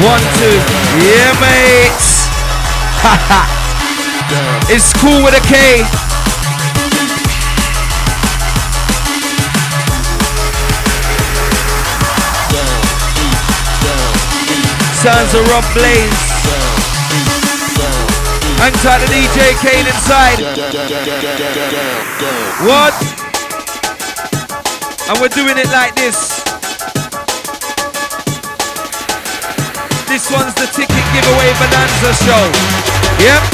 1, 2. Yeah, mates. It's cool with a K. Sounds of Rob Blaze. Hang tight to DJ Kane inside. What? And we're doing it like this. This one's the ticket giveaway bonanza show. Yep.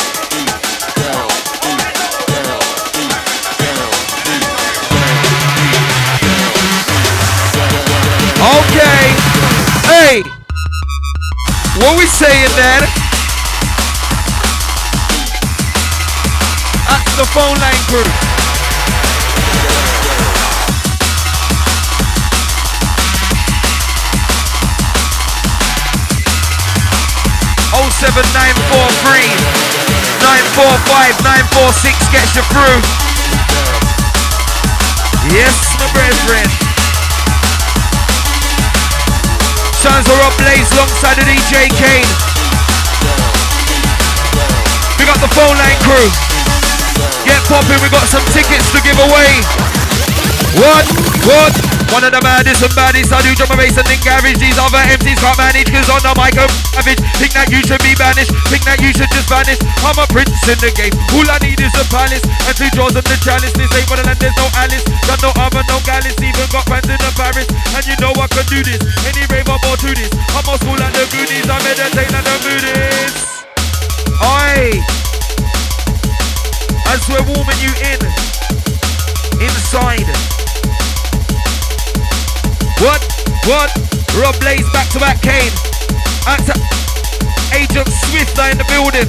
Okay. Hey. What we saying then? That's the phone line crew. Oh 7943 945 946 gets you through. Yes, my brethren. Sounds of Rob Blaze alongside the DJ Kane. We got the phone line crew. Get popping, we got some tickets to give away. What? One of the maddest and baddest. I do drum and bass and think garage. These other MCs can't manage, cause on the mic I'm savage. Think that you should be banished, think that you should just vanish. I'm a prince in the game, all I need is a palace and 2 drawers and the chalice. This ain't one of them, there's no Alice. Got no other, no Gallus. Even got fans in the Paris. And you know I can do this, any rave I'm more to this. I'm more school like the Goonies, I meditate like the Buddhists. Oi! As we're warming you in, inside. What? Rob Blaze back to back Kane. Agent Swift are in the building.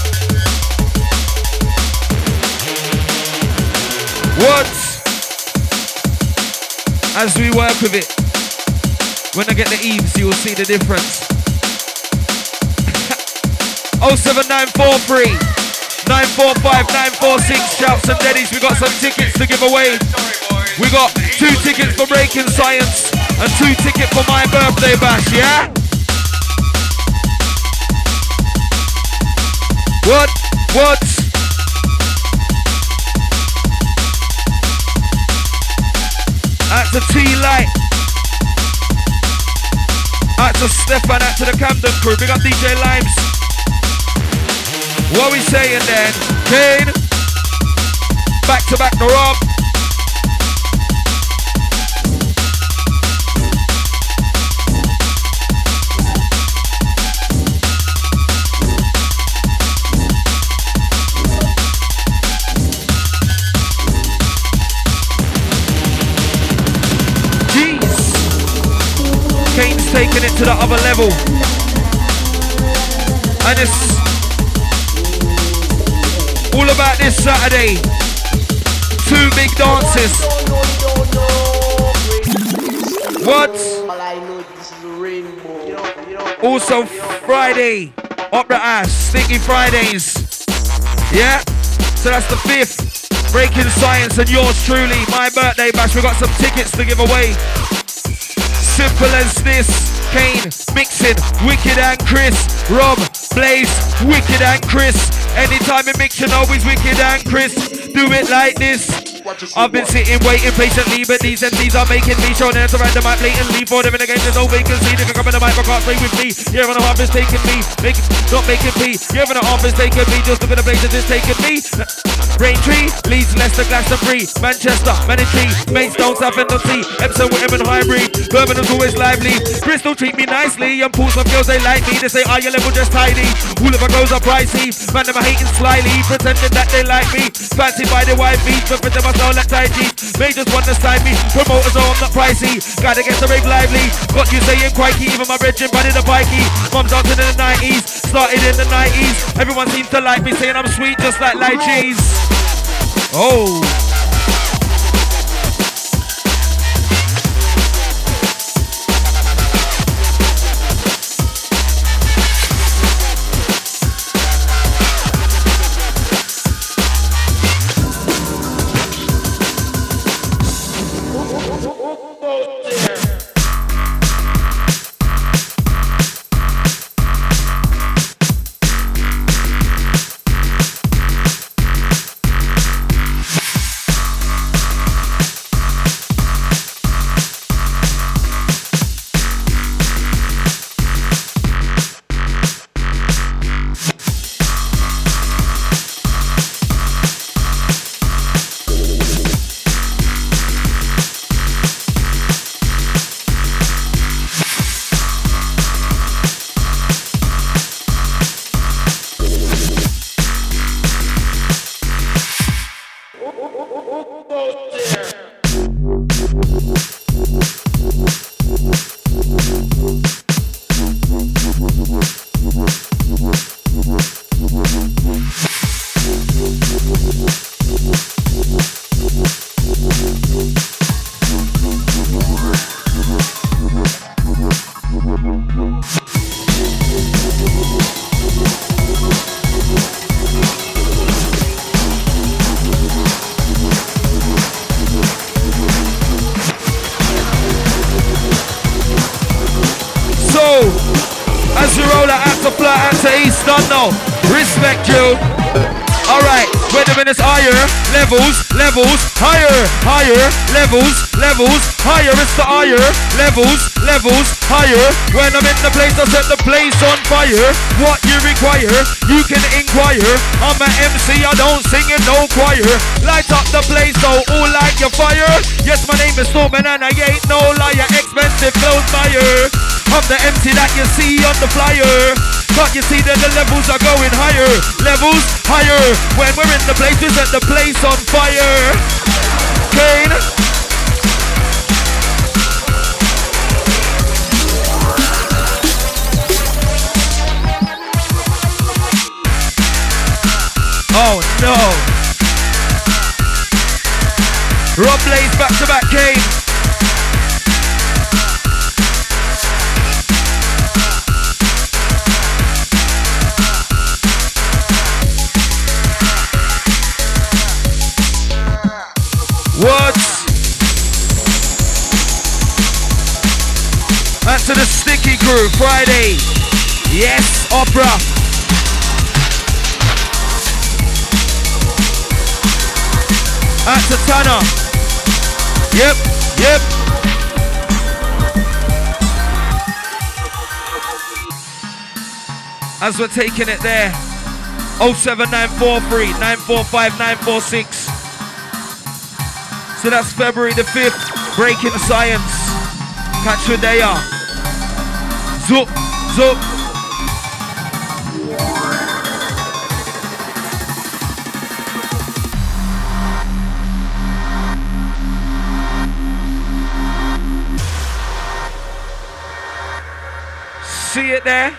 What? As we work with it, when I get the eaves, you will see the difference. 07943 945 946. Shouts and daddies, we got some tickets to give away. We got 2 tickets for Breaking Science and 2 tickets for my birthday bash, yeah? What? Out to T-Light. Out to Stefan, out to the Camden crew. Big up DJ Limes. What we saying then? Kane. Back to back to Rob. Kane's taking it to the other level. And it's all about this Saturday. 2 big dances. What? Also Friday, Opera Ash, Stinky Fridays. Yeah? So that's the 5th. Breaking Science and yours truly, my birthday bash. We got some tickets to give away. Simple as this. Kane mixing Wicked and Chris. Rob Blaze Wicked and Chris. Anytime in mix, you know it's Wicked and Chris. Do it like this. I've been sitting waiting patiently, but these MCs are making me show them to random mic blatantly. For them in the game, there's no vacancy. They can come in the mic, but can't play with me. Yeah, when the harp is taking me, not making me. Yeah, when the harp is taking me, just look at the places it's taking me. Braintree, Leeds, Leicester, Glastonbury, Manchester, Manatee, Maidstone, Southend-on-Sea, Epsom, Whitman, Highbury, Birmingham's always lively. Bristol treat me nicely, and Portsmouth girls they like me. They say, your level just tidy. All of our girls are pricey. Man, them are hating slyly, pretending that they like me. Fancied by the white beats, but for them I sound like tight jeans. They just want to side me. Promoters know I'm not pricey. Gotta get the rave lively. Got you saying crikey, even my brethren buddy the pikey. Mum's dancing in the 90s, started in the 90s. Everyone seems to like me, saying I'm sweet just like light cheese. Oh. out to East London. Respect you. Alright, wait a minute, higher levels, higher levels, higher, it's the higher levels, higher. When I'm in the place, I set the place on fire. What you require, you can inquire. I'm an MC, I don't sing in no choir. Light up the place, so all like your fire. Yes, my name is Storman and I ain't no liar. Expensive clothes buyer. I'm the MC that you see on the flyer. Can't you see that the levels are going higher? Levels higher. When we're in the place, we set the place on fire. Kane. Oh no. Rob Blaze back to back, Kane. What? Back to the Sticky Crew, Friday. Yes, Opera. Back to Tanner. Yep. As we're taking it there. 07943 945 946. So that's February the 5th, Breaking Science. Catch you there. Zoop. See it there?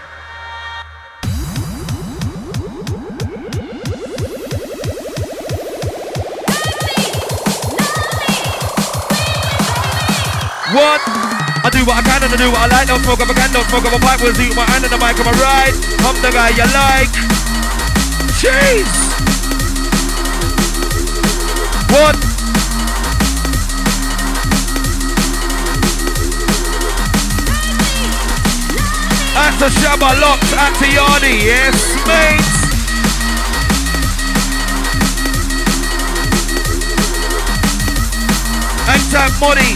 What? I do what I can and I do what I like. Don't smoke up a can, don't smoke up a pipe. We'll see my hand in the mic on my ride. I'm the guy you like. Jeez. What? At the Shabba Locks, at the Yardy, yes, mates. And tap money.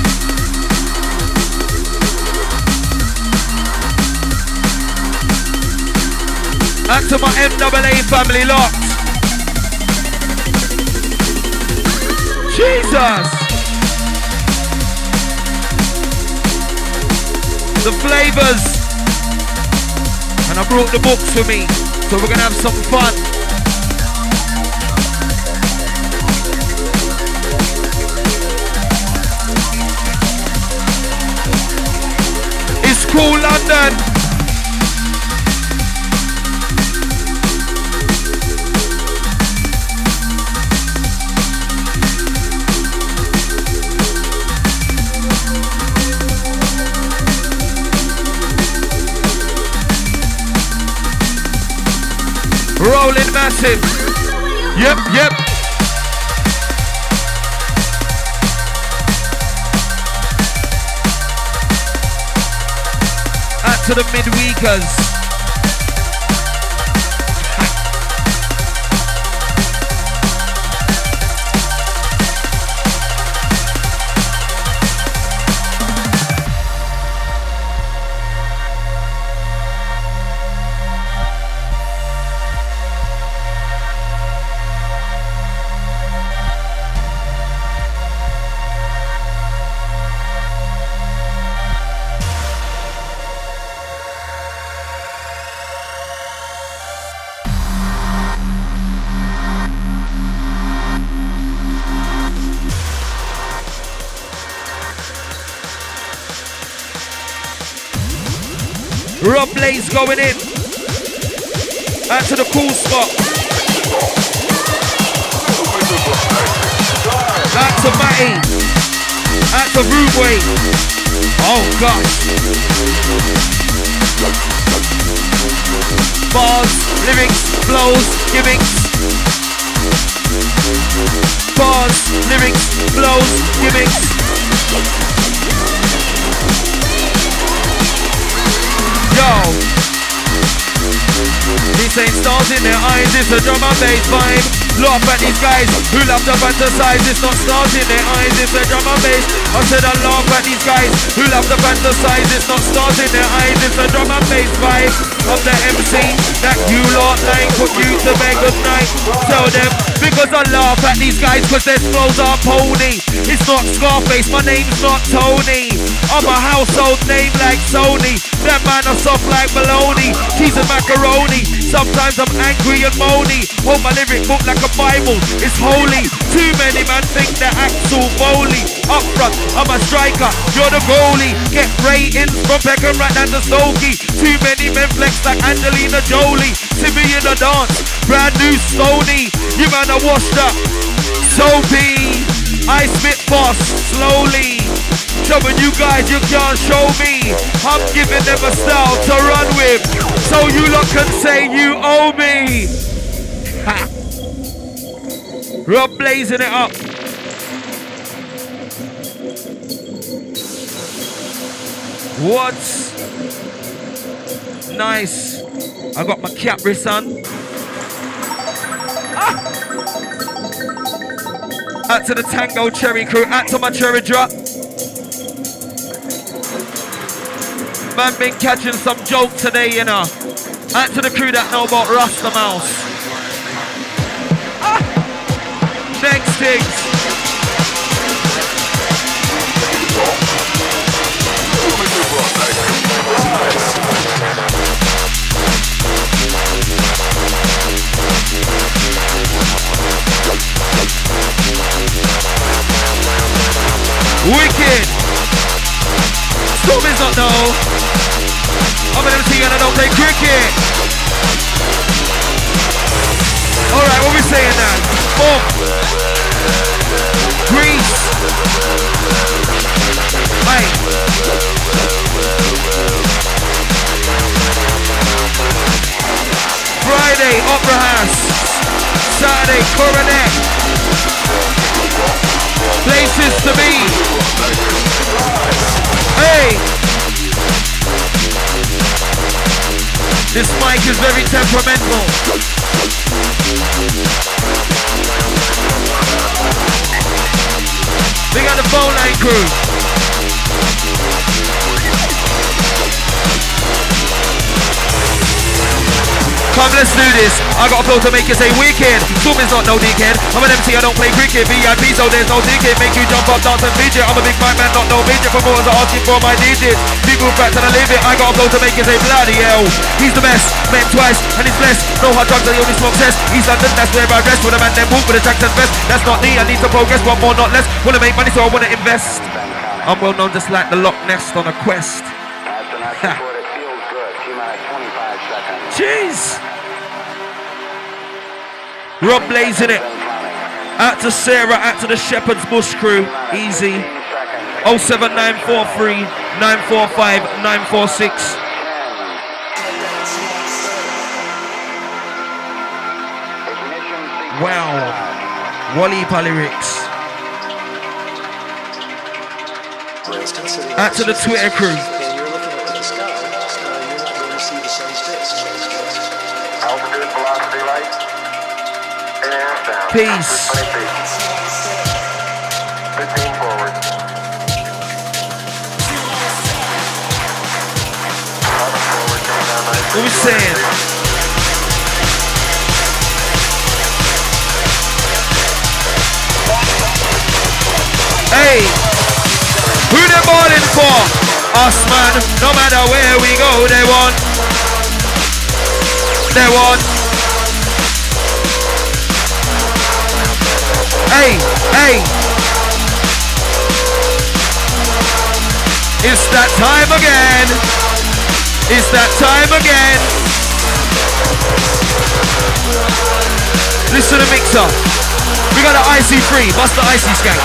And to my MAA family locked. Jesus. The flavors. And I brought the books for me. So we're gonna have some fun. It's cool, London. Rolling massive. Yep. Out to the midweekers. Rob Blaze going in. Out to the cool spot. Out to Matty. Out to Rootway. Oh gosh. Bars, lyrics, flows, gimmicks. Bars, lyrics, flows, gimmicks. Yo, saying stars in their eyes, it's a drum and bass vibe. Laugh at these guys who love to fantasize, it's not stars in their eyes, it's a drum and bass. I said I laugh at these guys who love to fantasize, it's not stars in their eyes, it's a drum and bass vibe. Of the MC that you lot like, put you to bed good night. Tell them, because I laugh at these guys cause their flows are pony. It's not Scarface, my name's not Tony. I'm a household name like Sony. That man are soft like bologna, cheese and macaroni. Sometimes I'm angry and moany. Hold my lyric book like a Bible, it's holy. Too many man think they're Axel Foley. Up front, I'm a striker, you're the goalie. Get ratings from Beckham right down to Stokey. Too many men flex like Angelina Jolie. See me in the dance, brand new Sony. You man are washed up, soapy. I spit fast, slowly. Showing you guys you can't show me. I'm giving them a style to run with, so you lot can say you owe me. Ha. Rob blazing it up. What's nice? I got my Capri Sun. Out to the Tango Cherry crew, out to my Cherry Drop. Man been catching some joke today, you know. Out to the crew that know about Rasta Mouse. Next things. Wicked. Storm is not no. I'm an MC and I don't play cricket. Alright, what we saying now? Boom. Grease. Hey. Friday, Opera House. Saturday, Coronet. Places to be. Hey. This mic is very temperamental. We got the phone line crew. Come, let's do this. I got a flow to make you say wicked. Zoom is not no dickhead. I'm an MC, I don't play cricket. VIP, so there's no ticket. Make you jump up, dance and fidget. I'm a big mic man, not no midget. Promoters are asking for my digits. People back and I live it. I got a flow to make you say bloody hell. He's the best, met twice, and he's blessed. No hard drugs, I only smoke cess. East London, that's where I rest. With a man, then walk with a tracks and vest. That's not me, I need to progress, one more, not less. Wanna make money, so I wanna invest. I'm well known just like the Loch Ness on a quest. Jeez. Rob blazing it. Out to Sarah, out to the Shepherd's Bush crew. Easy. 07943 945 946. Wow. Wally lyrics. Out to the Twitter crew. Peace. What we saying? Hey, who they balling for? Us man, no matter where we go, they want. They want. Hey, hey. It's that time again. It's that time again. Listen to the mixer. We got an IC3. Bust the IC skank.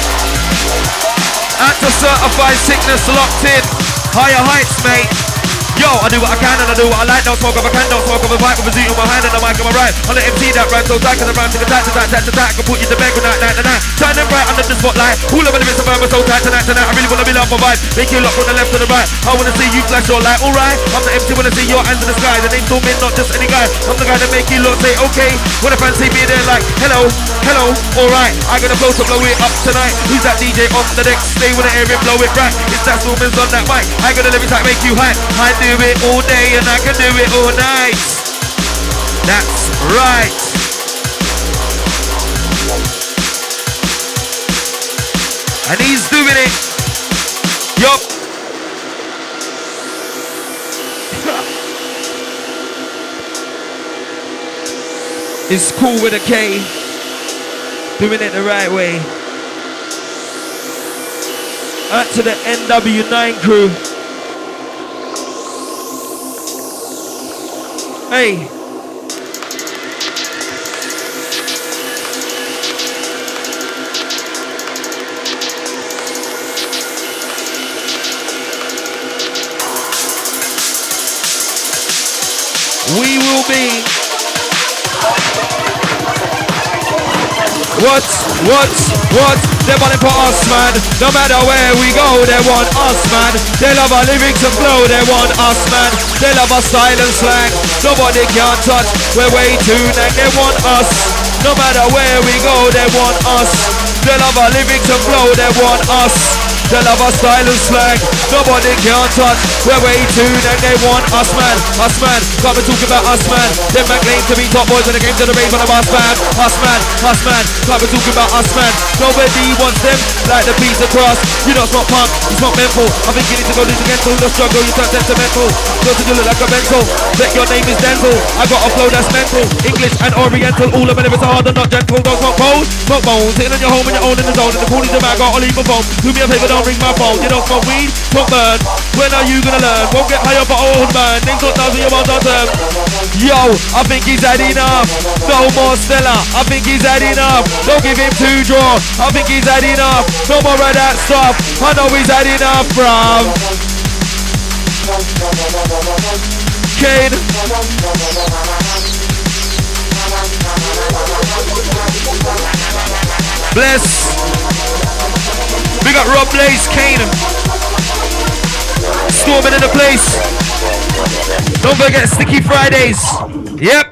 At the certified sickness locked in. Higher heights, mate. Yo, I do what I can and I do what I like. Don't smoke up a can, don't smoke up a pipe with a Z on my hand and the mic on my right. On the MC that rhyme so tight, cause I rhyme to the tack. I can put you to bed with night. Shine them bright under the spotlight. All over the bits of so tight tonight. I really wanna be love my vibe. Make you look from the left to the right. I wanna see you flash your light. Alright, I'm the MC, wanna see your hands in the sky. The name's me, not just any guy. I'm the guy that make you look, say okay. When a fan see me, they're like, hello, alright. I got a flow to blow it up tonight. Who's that DJ on the deck? Stay with the air and blow it right. It's that Stormins on that mic. I got a lyrics that make you hype. I do it all day and I can do it all night. That's right. And he's doing it. Yup. It's cool with a K. Doing it the right way. Out to the NW9 crew. Hey. We will be. What? They want it for us, man. No matter where we go, they want us, man. They love our lyrics and flow, they want us, man. They love our style and slang. Nobody can touch, we're way too nang. They want us. No matter where we go, they want us. They love our lyrics and flow, they want us. They love our style and slang. Nobody can touch, we're way too nang. They want us, man. Us, man. Can't be talking about us, man. Them man claim to be top boys when it came to the rave on the bus, man. Us, man. Can't be talking about us, man. Nobody wants them like the piece of grass. You don't smoke punk, you smoke menthol. I think you need to go lose against all the struggle. You turn sentimental. Don't you look like a mental. Bet your name is Denzel. I got a flow that's mental. English and Oriental. All of my lyrics are hard and not gentle. Don't smoke cold, smoke bones. Sitting on your home and your own in the zone. And the coolies of man got to leave my phone. Do me a favor, don't ring my phone. You don't smoke weed, smoke burn. When are you gonna learn? Won't get high up for old man. Names not down to your mouth on term. Yo, I think he's had enough. No more Stella. I think he's had enough. Don't give him two draw. I think he's had enough. No more of that stuff. I know he's had enough, bruv. Kane. Bless. We got Rob Blaze, Kane. Storming in the place. Don't forget Sticky Fridays. Yep.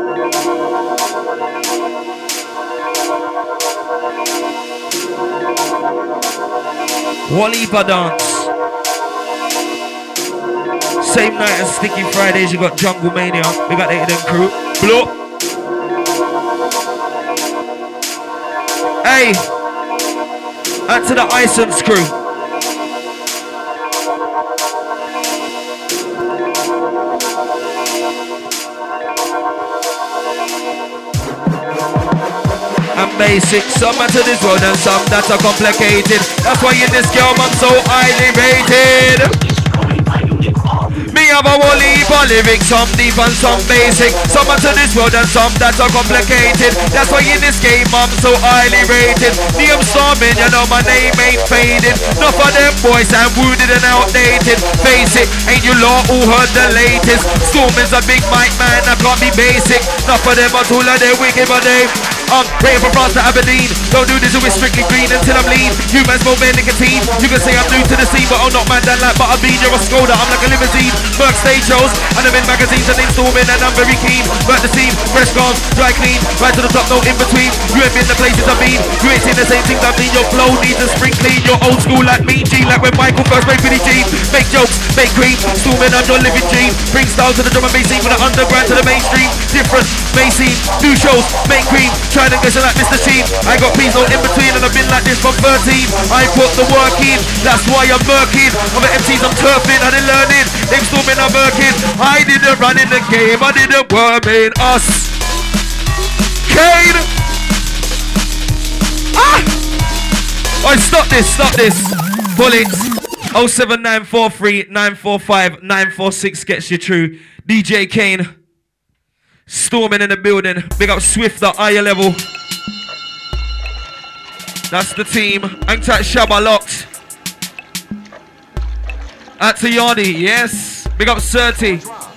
Walipa dance. Same night as Sticky Fridays, you got Jungle Mania. We got the Hidden Crew. Blow. Hey. Out to the Isons crew. And basic, some are to this world and some that are complicated. That's why in this game I'm so highly rated. Me have a whole heap of lyrics, some deep and some basic. Some are to this world and some that are complicated. That's why in this game I'm so highly rated. Me I'm storming, you know my name ain't faded. Enough of them boys I'm wounded and outdated. Face it, ain't you lot who heard the latest? Storming's a big mic man, I can't be basic. Enough of them are too like they wicked but they praying from France to Aberdeen. Don't do this with strictly green until I'm lean. Humans smoke their nicotine. You can say I'm new to the scene, but I'm not mad than like butterbean. You're a Skoda, I'm like a limousine. Work stage shows, and I'm in magazines and in storming, and I'm very keen. Work the scene, fresh guns, dry clean. Right to the top, no in between. You ain't been the places I've been. You ain't seen the same things I've seen. Your flow needs a spring clean. You're old school like me, G, like when Michael first made Billie Jean. Make jokes, make cream, storming on your living dream. Bring style to the drum and bass scene, from the underground to the mainstream. Different, may scene, new shows, make cream. Trying to get like Mr. Sheen. I got peas no in between and I've been like this from 13. I put the work in, that's why I'm working. I'm at MCs, I'm turfing, I didn't learn it. They've storming, I'm working. I didn't run in the game, I didn't worm in us. Kane! Ah! Oh, stop this. Pull it. 07943 945 946 gets you through. DJ Kane. Storming in the building. Big up Swift at higher level. That's the team. Hang tight, Shabba locked. Out to Yardi, yes. Big up 30.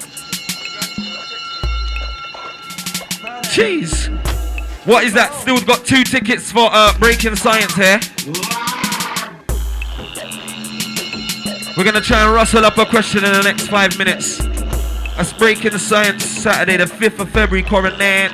Jeez. What is that? Still got 2 tickets for Breaking Science here. We're going to try and rustle up a question in the next 5 minutes. That's Breaking Science, Saturday the 5th of February, Coronet.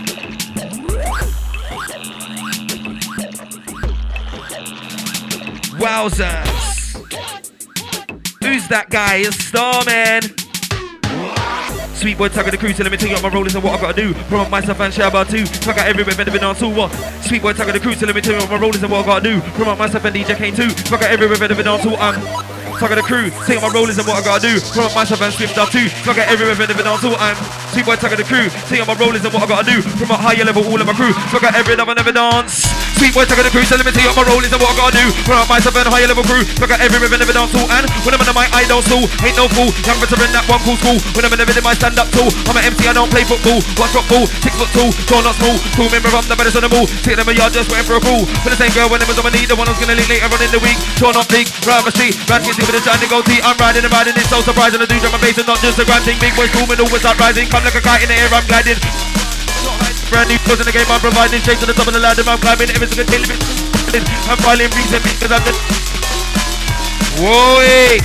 Wowzers. Who's that guy? It's Starman. Sweet boy, tag of the crew, so let me tell you what my role is and what I gotta do. Promote myself and share about too. Fuck out everywhere, better been on tour. What? Sweet boy, tag of the crew, so let me tell you what my role is and what I gotta do. Promote myself and DJ Kane too. Fuck out everywhere, better been on tour. Fuck out the crew, tell you what my role is and what I gotta do. Promote myself and Swift out too. Fuck out everywhere, better been on tour. Sweet boy, tag of the crew, tell you what my role is and what I gotta do. Promote higher level, all of my crew. Fuck out every love I never dance. Sweet boy, tag of the crew, so let me tell you what my role is and what I gotta do. Promote myself and higher level crew. Fuck out everywhere, never dance too. And when I'm in the mic, I don't fool. Ain't no fool. Young veteran, that one cool school. When I'm in the rhythm, I stand up too. I'm an MC, I don't play football. Watch football, 6'2", tall not small. Cool member from the baddest on the mall. Take them a yard, just waiting for a call. For the same girl when it was on my knee, the one who's gonna leak later on in the week. Tall not big, right my street. Rad kids with a shiny gold tee. I'm riding and riding, it's so surprising. I do drum and bass and not just a grand thing. Big boys booming, always start rising. Come like a kite in the air, I'm gliding. Brand new clothes in the game, I'm providing. Straight to the top of the ladder, I'm climbing. Every single tail of it. I'm filing rings and because I'm the. Whoa, hey.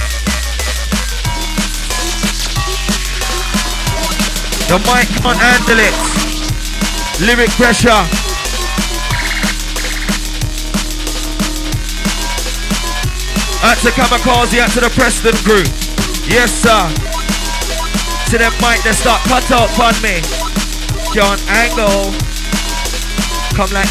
The mic can't handle it. Lyric pressure. Out to Kamikaze, out to the Preston crew. Yes, sir. To them mic, they start cut out on me. John Angle. Come like.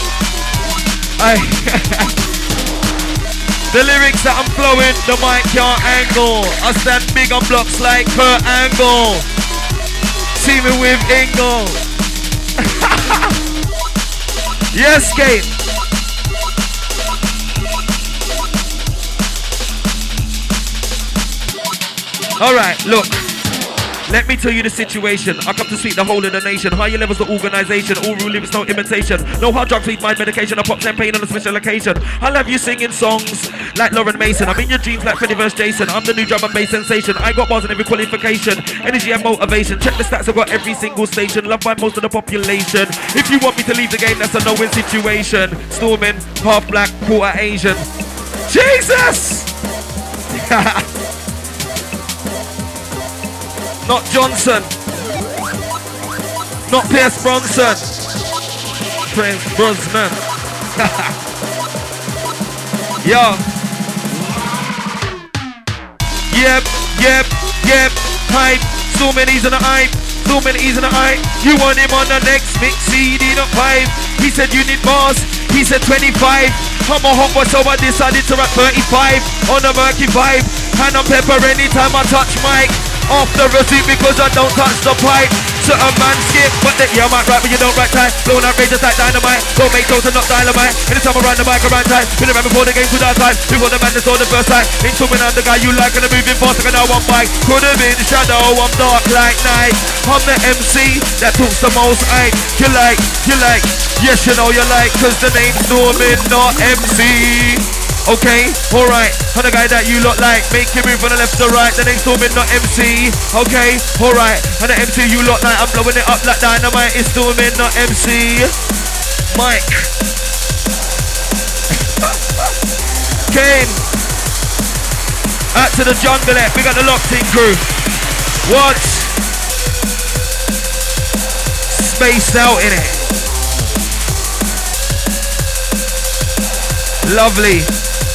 The lyrics that I'm flowing, the mic can't angle. I stand big on blocks like Kurt Angle. See me with Ingle. Yes, Kate. Alright, look. Let me tell you the situation. I come to speak the whole of the nation. Higher levels of organization. All real lyrics, no imitation. No hard drugs, sweet mind medication. I pop champagne on a special occasion. I'll have you singing songs like Lauren Mason. I'm in your dreams like Freddie vs. Jason. I'm the new drum and bass sensation. I got bars in every qualification. Energy and motivation. Check the stats, I've got every single station. Loved by most of the population. If you want me to leave the game, that's a no-win situation. Storming, half black, quarter Asian. Jesus! Not Johnson. Not Pierce Bronson. Prince Brosnan. Yo. Yep. Hype. So many's in the hype. So many's in the hype. You want him on the next mix CD, not 5. He said you need bars. He said 25. I'm a hot boy, so I decided to rap 35. On a murky vibe. Hand on pepper anytime I touch mic. Off the receipt because I don't touch the pipe. Certain man skip, but then yeah, I might rap, but you don't write time. Blowing outrageous like dynamite. Don't make jokes and not dynamite. Anytime I run the mic around time. Been around before the game to that time. Before the madness or the first time. Ain't swimming I'm the guy you like and I'm moving fast like I know I'm bike. Could have been shadow, I'm dark like night. I'm the MC that talks the most hype. You like, yes you know you like. Cause the name's Norman, not MC. Okay, alright, I'm the guy that you lot like. Make him move from the left to right. The name's Stormin, not MC. Okay, alright, I'm the MC you lot like. I'm blowing it up like dynamite. It's Stormin, not MC. Mike. Kane. Out to the jungle, we got the locked in crew. What? Spaced out in it. Lovely.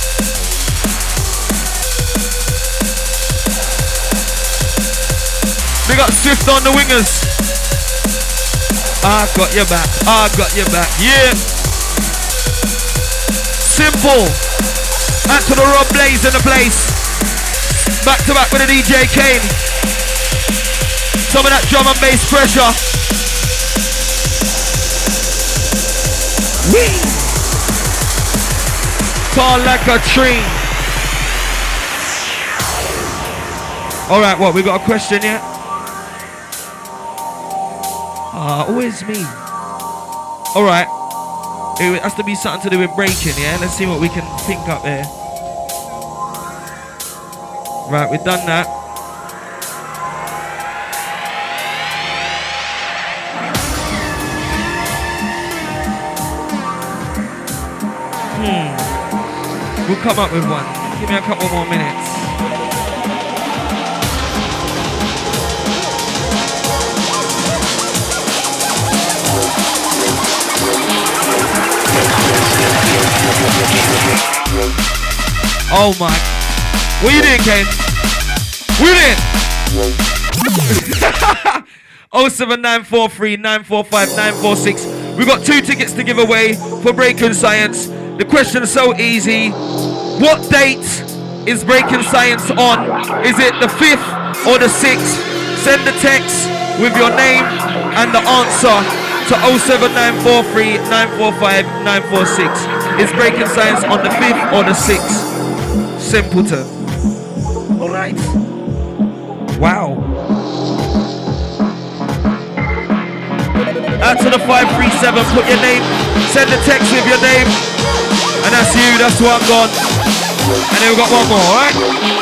We got Swift on the wingers. I got your back. Yeah. Simple. Out to the Rob Blaze in the place. Back to back with the DJ Kane. Some of that drum and bass pressure. Whee! Tall like a tree. Alright, what? We got a question yet? Always me. Alright. It has to be something to do with breaking, yeah? Let's see what we can think up there. Right, we've done that. We'll come up with one. Give me a couple more minutes. Oh my. What you doing, Kane? What you doing? 07943 945 946. We got 2 tickets to give away for Breaking Science. The question is so easy. What date is Breaking Science on? Is it the 5th or the 6th? Send the text with your name and the answer to 07943 945 946. Is Breaking Science on the 5th or the 6th? Simpleton. Alright. Wow. Out to the 537, put your name, send the text with your name, and that's you, that's one gone. And then we've got one more, alright?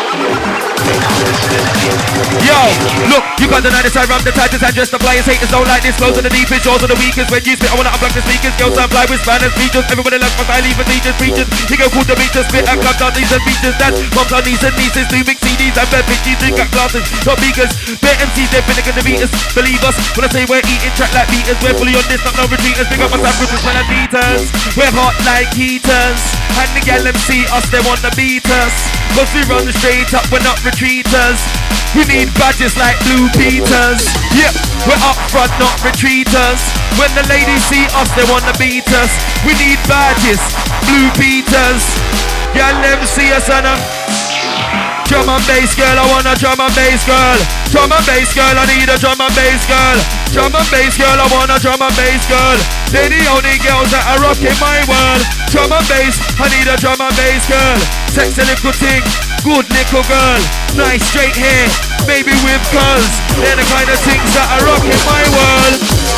Yo, look, you can't deny this, I run the tightest and just the flyers. Haters don't like this, close to the deepest, yours are the weakest. When you spit, I wanna unplug the speakers. Girls sound fly with Spanish features. Everybody loves my style, even teachers, preachers. He go cool the beaters, spit and club down these and features. That's moms on these and nieces, new mix CDs and bad bitches. Drink got glasses, top beakers. Bear MCs, they're finna gonna beat us. Believe us, when I say we're eating track like beaters. We're fully on this, not no retreaters. Big up myself, groups when I beaters. We're hot like heaters. And the gal them see us, they wanna beat us. Cause we run straight up, we're not retreaters. We need badges like Blue Peters. Yep, we're up front, not retreaters. When the ladies see us, they wanna beat us. We need badges, Blue Peters. Y'all them see us and drum and bass girl, I want a drum and bass girl. Drum and bass girl, I need a drum and bass girl. Drum and bass girl, I want a drum and bass girl. They're the only girls that are rocking my world. Drum and bass, I need a drum and bass girl. Sexy little thing, good little girl. Nice straight hair, baby with curls. They're the kind of things that are rocking my world.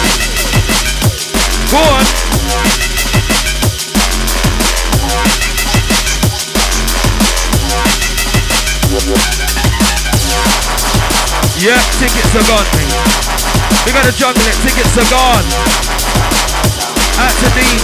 Go on. Yeah, tickets are gone, mate. We gotta jungle it, tickets are gone. Out to Dean.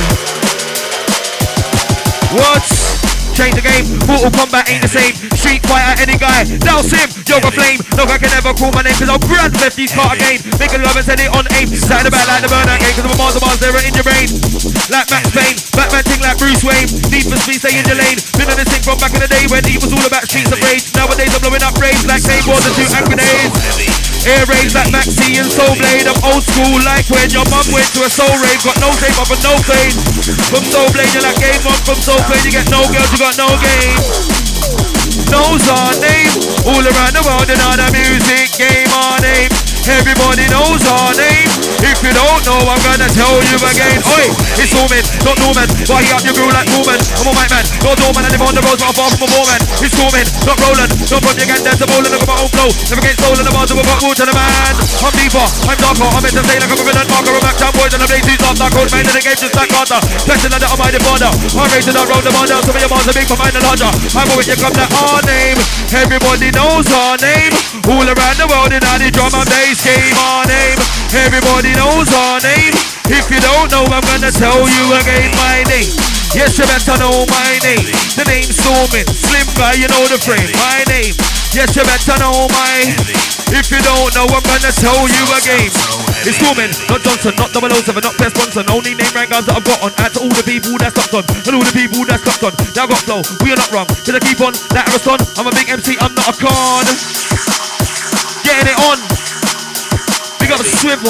What? Change the game, Mortal Kombat ain't the same. Street Fighter, any guy, douse him, Yoga Flame. No guy can ever call my name, cause I'll grand left these cart again. Make a love and send it on aim. Sat in the back like the burner game, cause I'm a Mars of Mars, they're in your brain. Like Max Payne, Batman ting like Bruce Wayne. Need for speed, stay in your lane. Been on this thing from back in the day when he was all about streets of rage. Nowadays I'm blowing up raves like paintballs and 2 hand grenades. Air raids like Maxi and Soul Blade. I'm old school like when your mum went to a soul rave. Got no shape up and no fade. From Soul Blade you're like Game 1. From Soul Blade you get no girls, you got no game. Knows our name. All around the world and on the music game our name. Everybody knows our name. If you don't know, I'm gonna tell you again. Oi, it's Norman, not Norman. Why he up your crew like Norman? I'm a white man, not Norman. I live on the roads, but I'm far from a Mormon. It's Norman, not Roland. Don't put your gun down to bowling. Look at my own flow. Never get stolen. The bars of a rock to the man. I'm deeper, I'm darker. I'm meant to say like I'm a villain marker. I'm Mac boys and I'm lazy off. Dark old man in the game just like Carter. Testing like the Almighty Father. I'm racing around the bar down. Some of your bars are big for mine and larger. I'm with you come like our name. Everybody knows our name. All around the world in the drum and bass game our name. Everybody knows our name. If you don't know, I'm gonna tell you again my name. Yes, you better know my name. The name's Stormin, Slim Guy, you know the frame. My name. Yes, you better know my. If you don't know, I'm gonna tell you again. It's Stormin, not Johnson, not 007, not Best Bronson. Only name rank guns that I've got on. Out to all the people that's locked on, and all the people that's locked on. Now I got flow, we are not wrong. Cause I keep on like Ariston. I'm a big MC, I'm not a con. Getting it on. We got a swivel.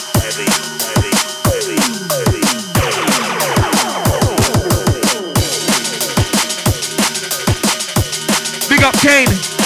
Big up Kane.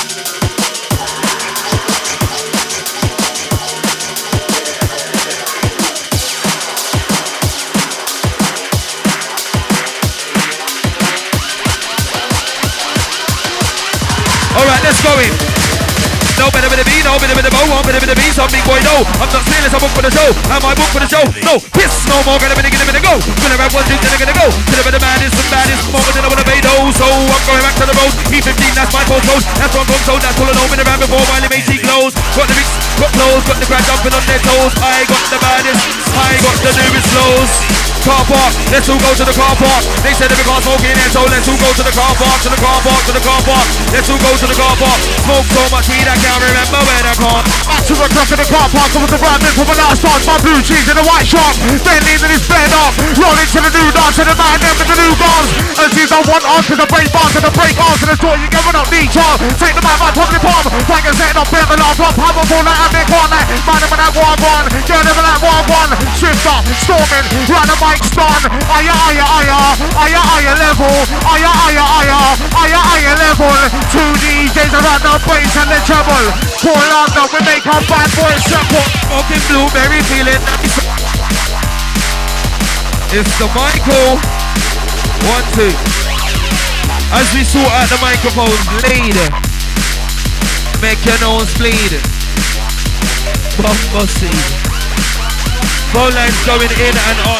Alright, let's go in. No better with the B, no better with the bow, one better with the B, some big boy, no. I'm not fearless, I book for the show. Am I book for the show? No, piss, no more, gonna be gonna go. Gonna have one, two, then I'm gonna go. Gonna be the maddest, the baddest, moment than I wanna pay those. So I'm going back to the road. E15, that's my postcode. That's one from so that's all I know. Been around before, while it makes me close. Got the mix, got clothes, got the crowd jumping on their toes. I got the baddest, I got the newest flows. car park. Let's all go to the car park. They said that we can't smoke in here, so let's all go to the car park, to the car park, to the car park. Let's all go to the car park. Smoke so much weed I can't remember where I can't. Back to the clock in the car park, with the brand new from the last start. My blue cheese and the white shark. Then leaving his bed up. Rolling to the new dance and the man them with the new guns. And these are one arm to the break bars and the break arms to the door. You giving up knee charm. Take the man by top of the palm. Like a setting up, bear the last one. Powerful like a big one. Man them with that one. Girl them with that one. Swifter, storming, round the mic stun. Aya level. Aya level. Two DJs around the bass and the treble. Pour London, we make our bad boys circle. Smoking blueberry, feeling nice. It's the Michael. 1, 2. As we sort out the microphones, lead. Make your nose bleed. Bumbo seed. Phone lines going in and on.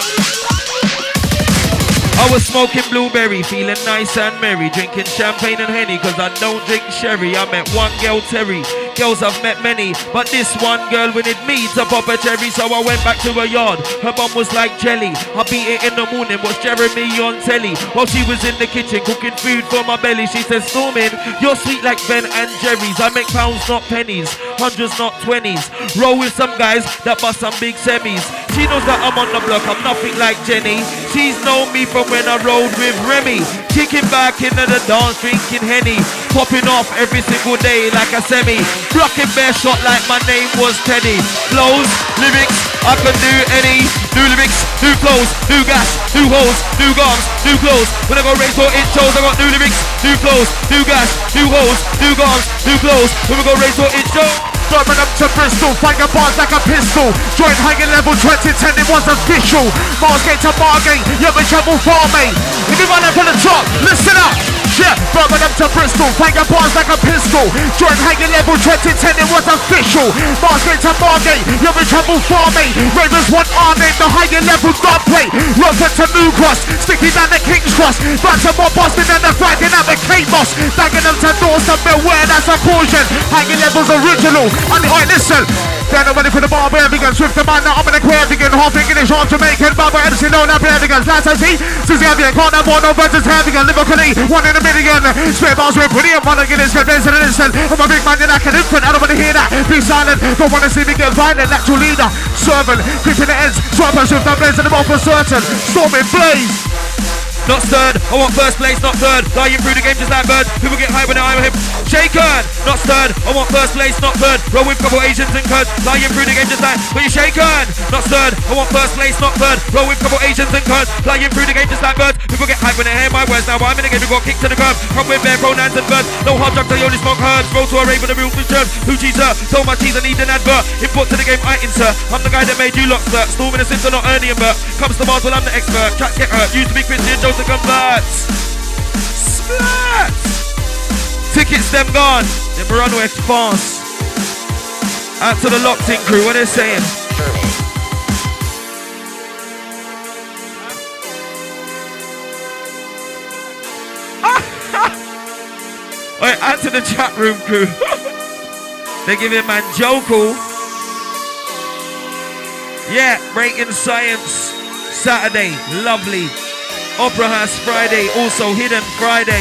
I was smoking blueberry, feeling nice and merry, drinking champagne and Henny, cause I don't drink sherry. I met one girl, Terry. Girls I've met many, but this one girl wanted me to pop a cherry, so I went back to her yard. Her bum was like jelly. I beat it in the morning, watched Jeremy on telly. While she was in the kitchen cooking food for my belly, she said, Stormin, you're sweet like Ben and Jerry's. I make pounds, not pennies, hundreds, not 20s. Roll with some guys that bust some big semis. She knows that I'm on the block, I'm nothing like Jenny. She's known me from when I rode with Remy. Kicking back into the dance, drinking Henny. Popping off every single day like a semi. Blocking bare shot like my name was Teddy. Flows, lyrics, I can do any. New lyrics, new flows, new gas, new holes, new guns, new clothes. When I go race for intros, I got new lyrics, new flows, new gas, new holes, new guns, new clothes. When we go race for intros. Driving up to Bristol, fighting bars like a pistol. Join hanging level 2010, it was official. Marsgate to Margate, you have a trouble for me. If you run up from the top, listen up. Yeah, driving up to Bristol, fighting bars like a pistol. Join hanging level 2010, it was official. Marsgate to Margate, you have a trouble for me. Ravens want our name, the higher level dub plate. Rocket to New Cross, sticky down the King's Cross. Back to more Boston and the fighting at the K-Boss. Tagging them to Dorset, beware, that's a caution. Hanging levels original. Alright, listen. They're not ready for the Barbarians. Swift the man, now I'm in the Quavigan. Half English, half Jamaican. Barbara MC, no, not Barbarians. Last I see, Susie Avian. Can't have more, no versus Havigan. Lyrically, 1 in a million. Spare bars, we're pretty. I'm one against the best in an instant. I'm a big man, you're like an infant. I don't want to hear that. Be silent. Don't want to see me get violent. Natural leader. Servant. Creeping the ends. Swiper, swift, I'm blazing them off for certain. Storming blaze. Not stirred, I want first place, not third. Lying through the game just like bird. People get high when I'm hip. Shaken, not stirred, I want first place, not third. Roll with couple Asians and curd. Lying through the game just like, but you shaken. Not stirred, I want first place, not third. Roll with couple Asians and curd. Lying through the game just like birds. People get high when they hear my words. Now I'm in the game, we got kicked to the curb. Come with bare pronouns and birds. No hard drugs, I only smoke herbs. Roll to a rave with a real return. Who cheese her? Told my cheese I need an advert. Import to the game, I insert. I'm the guy that made you lot stir. Storming the sister, not Ernie and Bert. Comes to Mars, well I'm the expert. Chat get hurt. Used to be Christian, Joe to convert. Splat! Tickets them gone. Them runway fast. Out to the locked in crew, what are they saying? Alright, out to the chat room crew. They give him man Joko. Yeah, Breaking Science. Saturday, lovely. Opera House Friday, also Hidden Friday.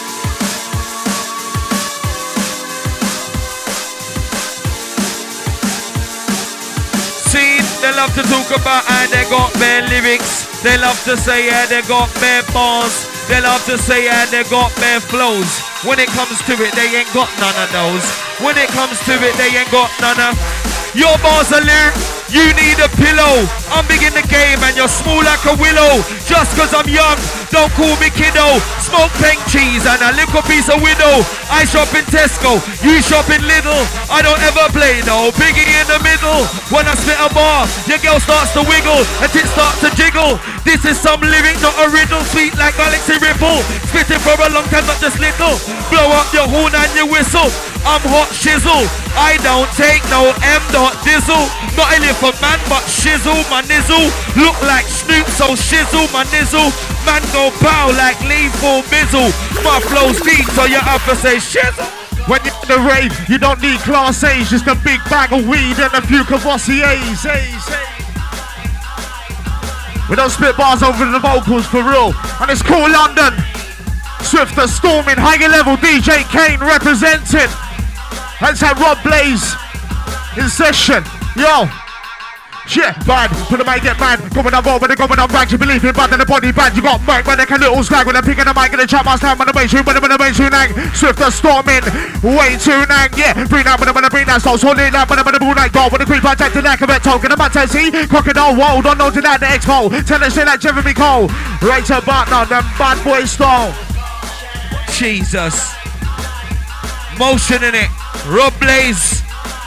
See, they love to talk about how they got their lyrics. They love to say how they got their bars. They love to say how they got their flows. When it comes to it, they ain't got none of those. When it comes to it, they ain't got none of. Your bars are lyric. You need a pillow. I'm big in the game and you're small like a willow. Just cause I'm young, don't call me kiddo. Smoke pink cheese and a little piece of widow. I shop in Tesco, you shop in Lidl. I don't ever play no biggie in the middle. When I spit a bar, your girl starts to wiggle and it starts to jiggle. This is some lyric, not a riddle. Sweet like Galaxy Ripple. Spitting for a long time, not just little. Blow up your horn and your whistle. I'm hot shizzle. I don't take no M. Dizzle. Not only for man, but shizzle. My nizzle look like Snoop, so shizzle. My nizzle, man go bow like lethal mizzle. My flow's deep, so you have to say shizzle. When you're in the rave, you don't need class A's, just a big bag of weed and a few Cavassiers. We don't spit bars over the vocals for real. And it's cool London. Swifter storming, higher level, DJ Kane representing. That's how Rob Blaze in session. Yo. Yeah, bad, put the mic, get mad. Going on roll, when they going on back. You believe in bad in the body bad. You got mic, when they can little slag. When they're picking the mic in the chat, must have on the bass. When the bass too nang. Swifter storming, way too nang. Yeah, bring that, when I bring that. So hold it up, when the bull night go. When the creep, I take the neck of it. Talking about Tennessee, crocodile, whoa, don't know to that, the expo. Tell us, say that Jeremy Cole. Right about now, them bad boy style. Jesus. Motion in it. Rob Blaze.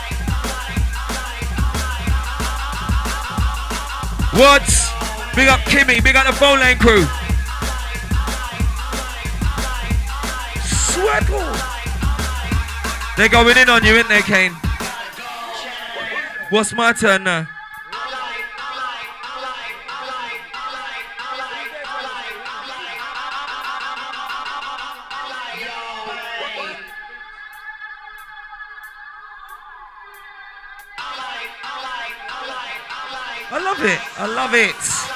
What? Big up Kimmy, big up the phone line crew. Swaggle. They're going in on you, ain't they, Kane? What's my turn now? I love it.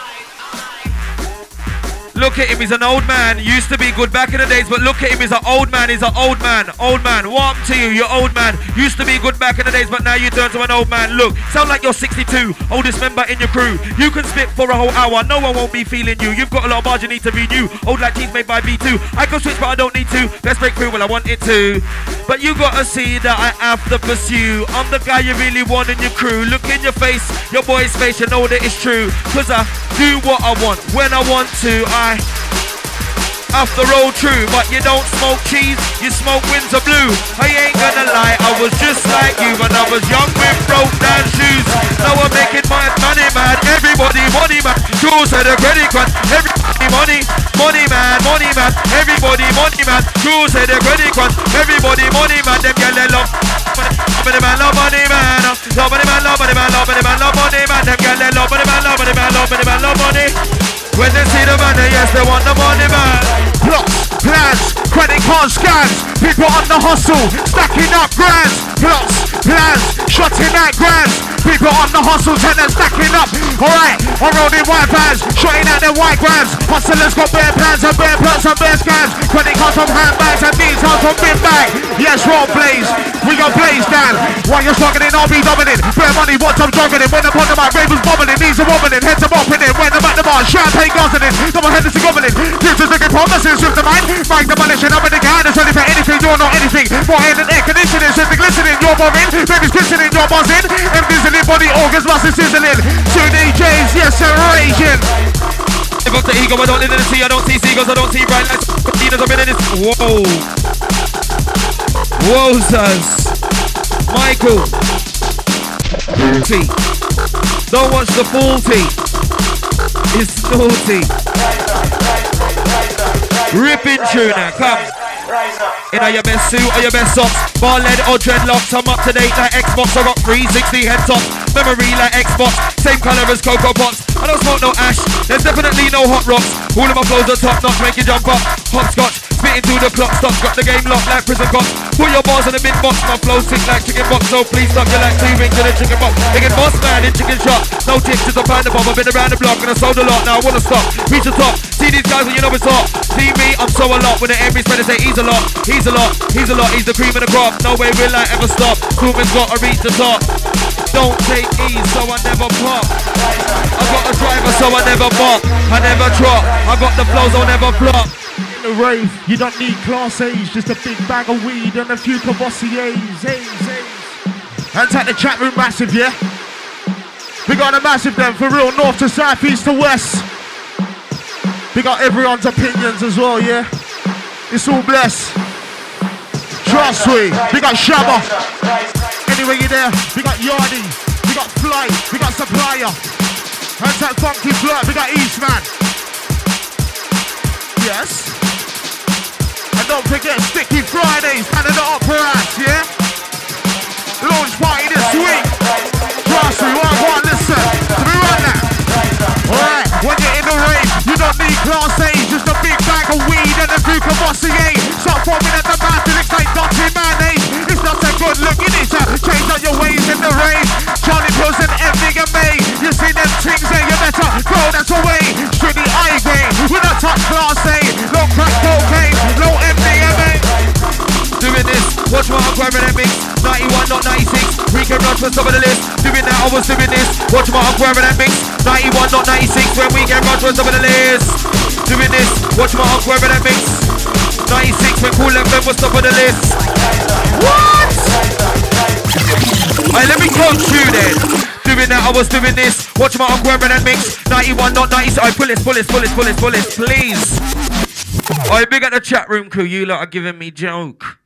Look at him, he's an old man. Used to be good back in the days, but look at him, he's an old man. He's an old man. Old man, warm to you, you're old man. Used to be good back in the days, but now you turn to an old man. Look, sound like you're 62, oldest member in your crew. You can spit for a whole hour, no one won't be feeling you. You've got a lot of bars you need to renew. Old like cheese made by B2. I can switch, but I don't need to. Let's break through, well, I want it to. But you gotta see that I have to pursue. I'm the guy you really want in your crew. Look in your face, your boy's face, you know that it's true. Cause I do what I want, when I want to. I have to roll true, but you don't smoke cheese, you smoke Windsor Blue. I ain't gonna lie, I was just like you when I was young with broke down shoes. Now I'm making my money mad, everybody money man. Jules had a credit card, everybody money man, everybody money man. Jules had a credit card, everybody money man. Them girl they love money man, love money man, love money man, love money man, love money man, love money man. Them girl they love money man, love money man, love money man, love money. When they see the money, yes, they want the money, man. Plots, plans, credit card scans. People on the hustle, stacking up grands. Plots, plans, shotting at grands. People on the hustle, tenants stacking up. Alright, I'm rolling white vans, shotting at their white grams. Hustlers got bare plans and bare plots and bare scams. Credit cards from handbags and details from bin bag. Yes, roll Blaze, we got Blaze down. While you're struggling, I'll be dominant. Bare money, what I'm juggling. When I'm on the mic, ravens bobbling, knees are wobbling, heads are bopping in. When I'm at the bar, champagne guzzling, double headed to gobbling. This is a good promises with the mind. Mike the demolition, I'm in the guy, that's ready for anything, you're not anything. More head and air conditioning, something glistening, you're bombing. Baby's glistening, you're buzzing. Envisioning, body organs, muscle sizzling. 2 DJs, yes, sir, raging. If I'm the ego, I don't live in the sea, I don't see seagulls, I don't see bright lights. I've been in this. Whoa. Wowzers. Michael. Don't watch the faulty. It's naughty. Ripping tuna, come. In your best suit or your best socks, bar lead or dreadlocks. I'm up to date like Xbox. I got 360 head tops, memory like Xbox, same color as Cocoa Pops. I don't smoke no ash, there's definitely no hot rocks. All of my flows are top notch, make you jump up. Hopscotch, spitting through the clock, stop, got the game locked like prison cops. Put your bars in the big box, my flows sick like chicken box. So please stop, you like 2 rings in a chicken box. Making boss man in chicken shop, no tips, just a pound of bomb. I've been around the block and I sold a lot, now I wanna stop. Reach the top, see these guys and you know it's hot. See me, I'm so a lot, when the enemy spread they say he's a lot, he's a lot, he's a lot, he's the cream of the crop. No way will I ever stop, Coolman's gotta reach the top. Don't take ease, so I never pop. I got a driver, so I never bop. I never drop, I got the flows, I'll never flop. In the rave, you don't need class A's, just a big bag of weed and a few Cavassiers. And take the chat room massive, yeah? We got a massive then, for real, north to south, east to west. We got everyone's opinions as well, yeah? It's all blessed. Trust me, we got Shabba. Anyway, you're there, we got Yardy, we got Fly, we got Supplier. And that funky flirt, we got Eastman. Yes. And don't forget Sticky Fridays, Canada Opera House, yeah? Launch party this week. Trust me, one, listen. Let me run that. Alright, when you're in the rave, you don't need class A, just a big bag of weed and a few Cavassiers. Stop foaming at the mouth and it's like Dutchy mayonnaise. It's not a good look, you need to change up your ways in the rave. Charlie Pills and Envy and May, you see them things there, you better throw that away. was top of the list. Doing that, I was doing this. Watch my uncle wearing that mix. 91, not 96. When Weekend Rush was top of the list. Doing this. Watch my uncle wearing that mix. 96 when Cool FM was top of the list. What? Alright, let me coach you then. Doing that, I was doing this. Watch my uncle wearing that mix. 91, not 96. Alright, pull this, please. Alright, big at the chat room crew. You lot are giving me joke.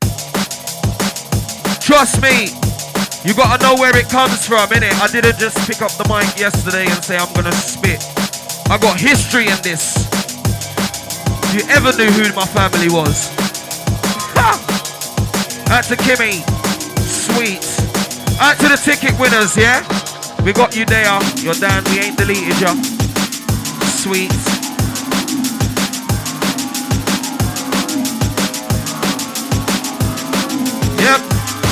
Trust me, you gotta know where it comes from, innit? I didn't just pick up the mic yesterday and say I'm gonna spit. I got history in this. If you ever knew who my family was. Ha! Out to Kimmy. Sweet. Out to the ticket winners, yeah? We got you there. You're down. We ain't deleted you. Sweet. Yep.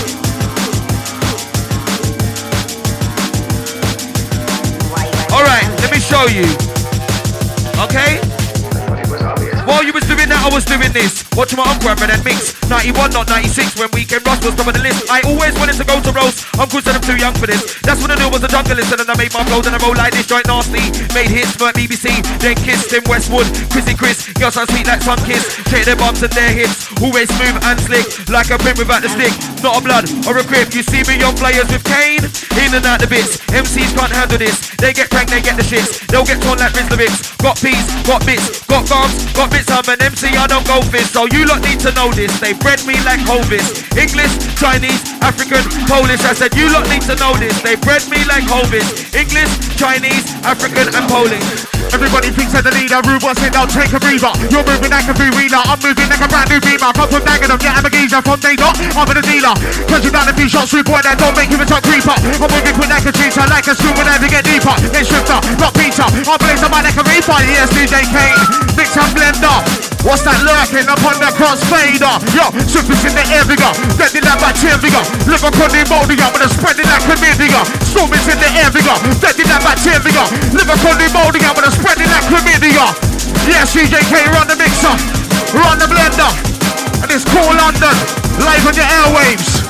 Alright, let me show you. Okay? While you was doing that, I was doing this. Watch my uncle having that mix. 91, not 96. When Weekend Rush was top of the list. I always wanted to go to roast. Uncle said I'm too young for this. That's when I knew I was a junglist. And then I made my flows and I roll like this. Joint nasty. Made hits for BBC. Then kissed in Westwood. Chrissy Chris. Girls so sweet like Sun Kiss. Take their bumps and their hits. Always smooth and slick. Like a pimp without the stick. Not a blood or a grip. You see me young players with Kane. In and out the bits. MCs can't handle this. They get cranked, they get the shits. They'll get torn like Rizzler bits. Got peas, got bits, got gums, got bits. I'm an MC, I don't go fist. So you lot need to know this. They bred me like Hovis. English, Chinese, African, Polish. I said you lot need to know this. They bred me like Hovis. English, Chinese, African and Polish. Everybody thinks they're the leader. Rude boss it, don't take a breather. You're moving like a three-wheeler. I'm moving like a brand new beamer. Come from Dagenham, yeah, I'm a geezer. From day dot, I'm a dealer. Punch you down a few shots, 3 boy that don't make you a top creeper. I'm moving quick like a cheater. Like a screw whenever you get deeper. It's Shifter, not Peter. I'm blaze on my neck and reaper. Yes, DJ Kane. Mix and blender. What's that lurking upon the crossfader? Yo, surface in the air bigger. Getting that back chair bigger. Live on the molding up with a spreading like a bigger. Storming in the air bigger. Getting that back chair bigger. Live on the molding up with a spreading like a bigger. Yes, DJ Kane, run the mixer. Run the blender. And it's Cool London. Live on your airwaves.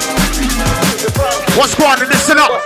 What's squad and listen up?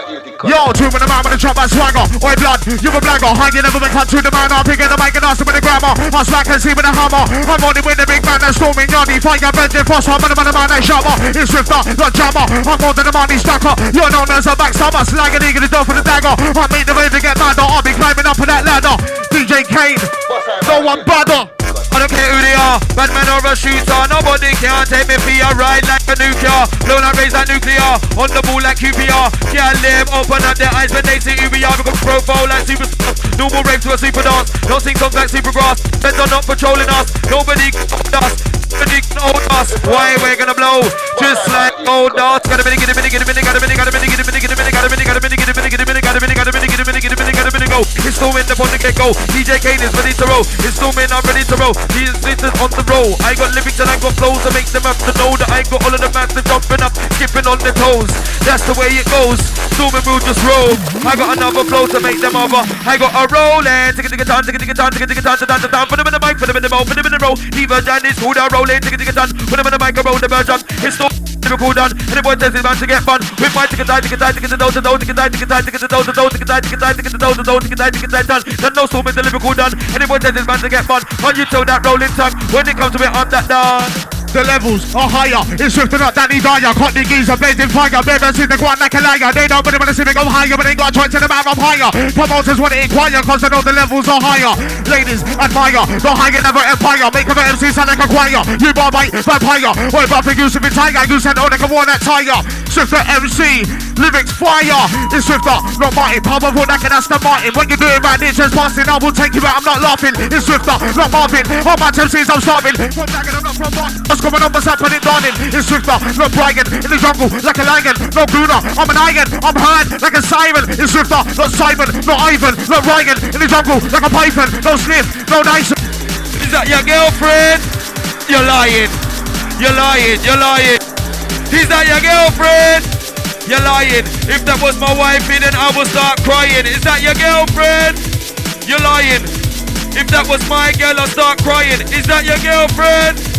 Yo, two with the man with the drop and swagger. Oi blood, you a blagger. I ain't never been cut to the man. I'm picking the mic and asking with the grammar. I slack and see with the hammer. I'm only with the big man that's storming Yanni. Fire Benji Foss, I'm on the man that's sharper. It's Swifter, not jammer. I'm more than a money stacker. You're known as a backstabber. Slag and eager to go for the dagger. I made the way to get madder. I'll be climbing up on that ladder. DJ Kane, no one bother. I don't care who they are, bad man or a shooter. Nobody can take me for a ride like a nuclear. Blown out raised like nuclear, on the ball like QPR. Can't let them open up their eyes when they see who we are. We got profile like superstars. Normal rave to a super dance. Don't sing songs like super grass. Feds are not patrolling us. Nobody can hold us. Nobody can hold us. Why we're gonna blow? Just like old dogs. Gotta minute, get a minute, get a minute, gotta minute, gotta minute, get a minute, get a minute, gotta minute, gotta minute, get a minute, get a minute, gotta minute, gotta minute, get a minute, get a minute, gotta minute, go. It's storming upon the get-go. DJ Kane is ready to roll. It's storming, I'm ready to roll. He's on the roll. I got lyrics and I got flows to make them have to know that I got all of the massive jumping up, skipping on the toes. That's the way it goes. Storming will just roll. I got another flow to make them over. I got a rolling. Tick tick ton, tick tick ton, tick tick ton, tick ton. Put them in the mic, put them in the bowl, put them in the roll. Leave a jam, it's cool down rolling. Tick tick ton, put them in the mic and roll the version. It's still cool done. And the boy says it's bound to get fun. With my tick tie, tick tie, tick the dough, tick tie, tick tie, tick tie, tick the dough, tick tie, tick tie, tick the dough, tick tie, tick tie done. Then no storm in the lyrical done. And the boy says it's bound to get fun. On you tell that rolling tongue. When it comes to it, I'm that done. The levels are higher. It's Swifter, not Danny Dyer. Cockney geezer, blazing fire. Beavers in the ground like a liar. They don't really want to see me go higher, but they got a choice to the man I'm higher. Promoters want to inquire, cause they know the levels are higher. Ladies, admire. The higher never empire. Make of MC sound like a choir. You bar bite, vampire. What about the use of a tiger? You said, oh, they can wear that tire. Swifter MC, lyrics fire. It's Swifter, not Martin. Powerful, that can ask the Martin. When you're doing bad, it's just passing. I will take you out, I'm not laughing. It's Swifter, not Marvin. All my MCs, I'm starving. From Dagenham, I'm not from Martin. What's going on, what's happening, darling? It's Swifter, not Brian. In the jungle, like a lion. No Gruner, I'm an iron. I'm heard like a siren. It's Swifter, not Simon. Not Ivan, not Ryan. In the jungle, like a python. No sniff, no nice. Is that your girlfriend? You're lying. You're lying. You're lying. Is that your girlfriend? You're lying. If that was my wife, then I would start crying. Is that your girlfriend? You're lying. If that was my girl, I'll start crying. Is that your girlfriend?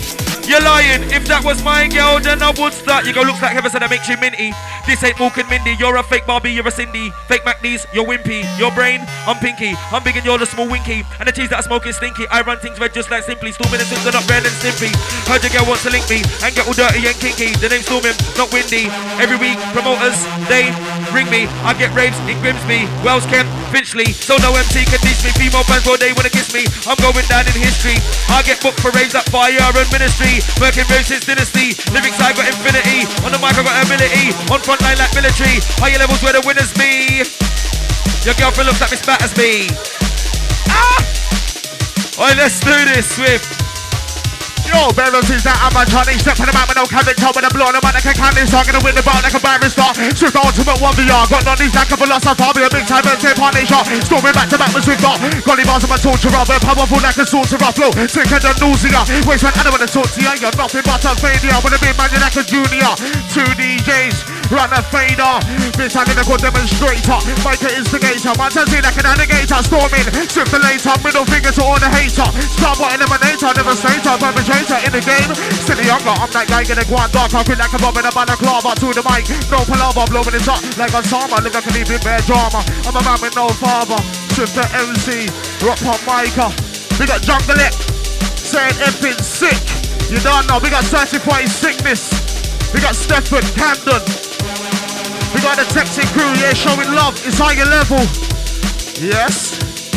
You're lying. If that was my girl, then I would start. You go, looks like heaven said that makes you minty. This ain't Mook and Mindy. You're a fake Barbie, you're a Cindy. Fake MacDees, you're wimpy. Your brain, I'm Pinky. I'm big and you're the small winky. And the cheese that I smoke is stinky. I run things red just like Simply. Storming and things are not red and simply. Heard your girl wants to link me and get all dirty and kinky. The name's Storming, not Windy. Every week, promoters, they ring me. I get raves in Grimsby, Wells, Kent, Finchley. So no MC can teach me. Female fans all day wanna kiss me. I'm going down in history. I get booked for raves at Fire and Ministry. Working raves since Dynasty. Lyrics I got infinity. On the mic I got ability. On front line like military. Higher levels where the winners be. Your girlfriend looks like Miss Battersby. Ah! Alright, let's do this, Swift. Yo, Barrels is that animatronic. Step on the map with no character. When I blow on the man like a candy star. Gonna win the ball like a Byron star. Swift ultimate 1VR. Got on these like a philosopher. Be a big time birthday party shot. Storming back to back with Swift. Got the bars of my torturer. But powerful like a sorcerer. Flow sicker than nausea. Waste when I don't want to talk to you. You're nothing but a failure. When a big man, you're like a junior. 2 DJs. Run a fader. Bitch, I'm gonna go demonstrator. Micah instigator. Man, turns in like an alligator. Storming. Swift the later. Middle finger to all the hater. Starboy eliminator. Devastator. Perpetrator. In the game, still younger, I'm that guy gonna go on dark. I feel like a bomb in a balaclava to the mic. No palaver, blowing it up like a summer. Live like a deep in bad drama. I'm a man with no father. Shift the MC, rock on Micah. We got Jungle It, saying effing sick. You don't know, we got Certified Sickness. We got Stefan, Camden. We got the Texan crew, yeah, showing love. It's higher level. Yes.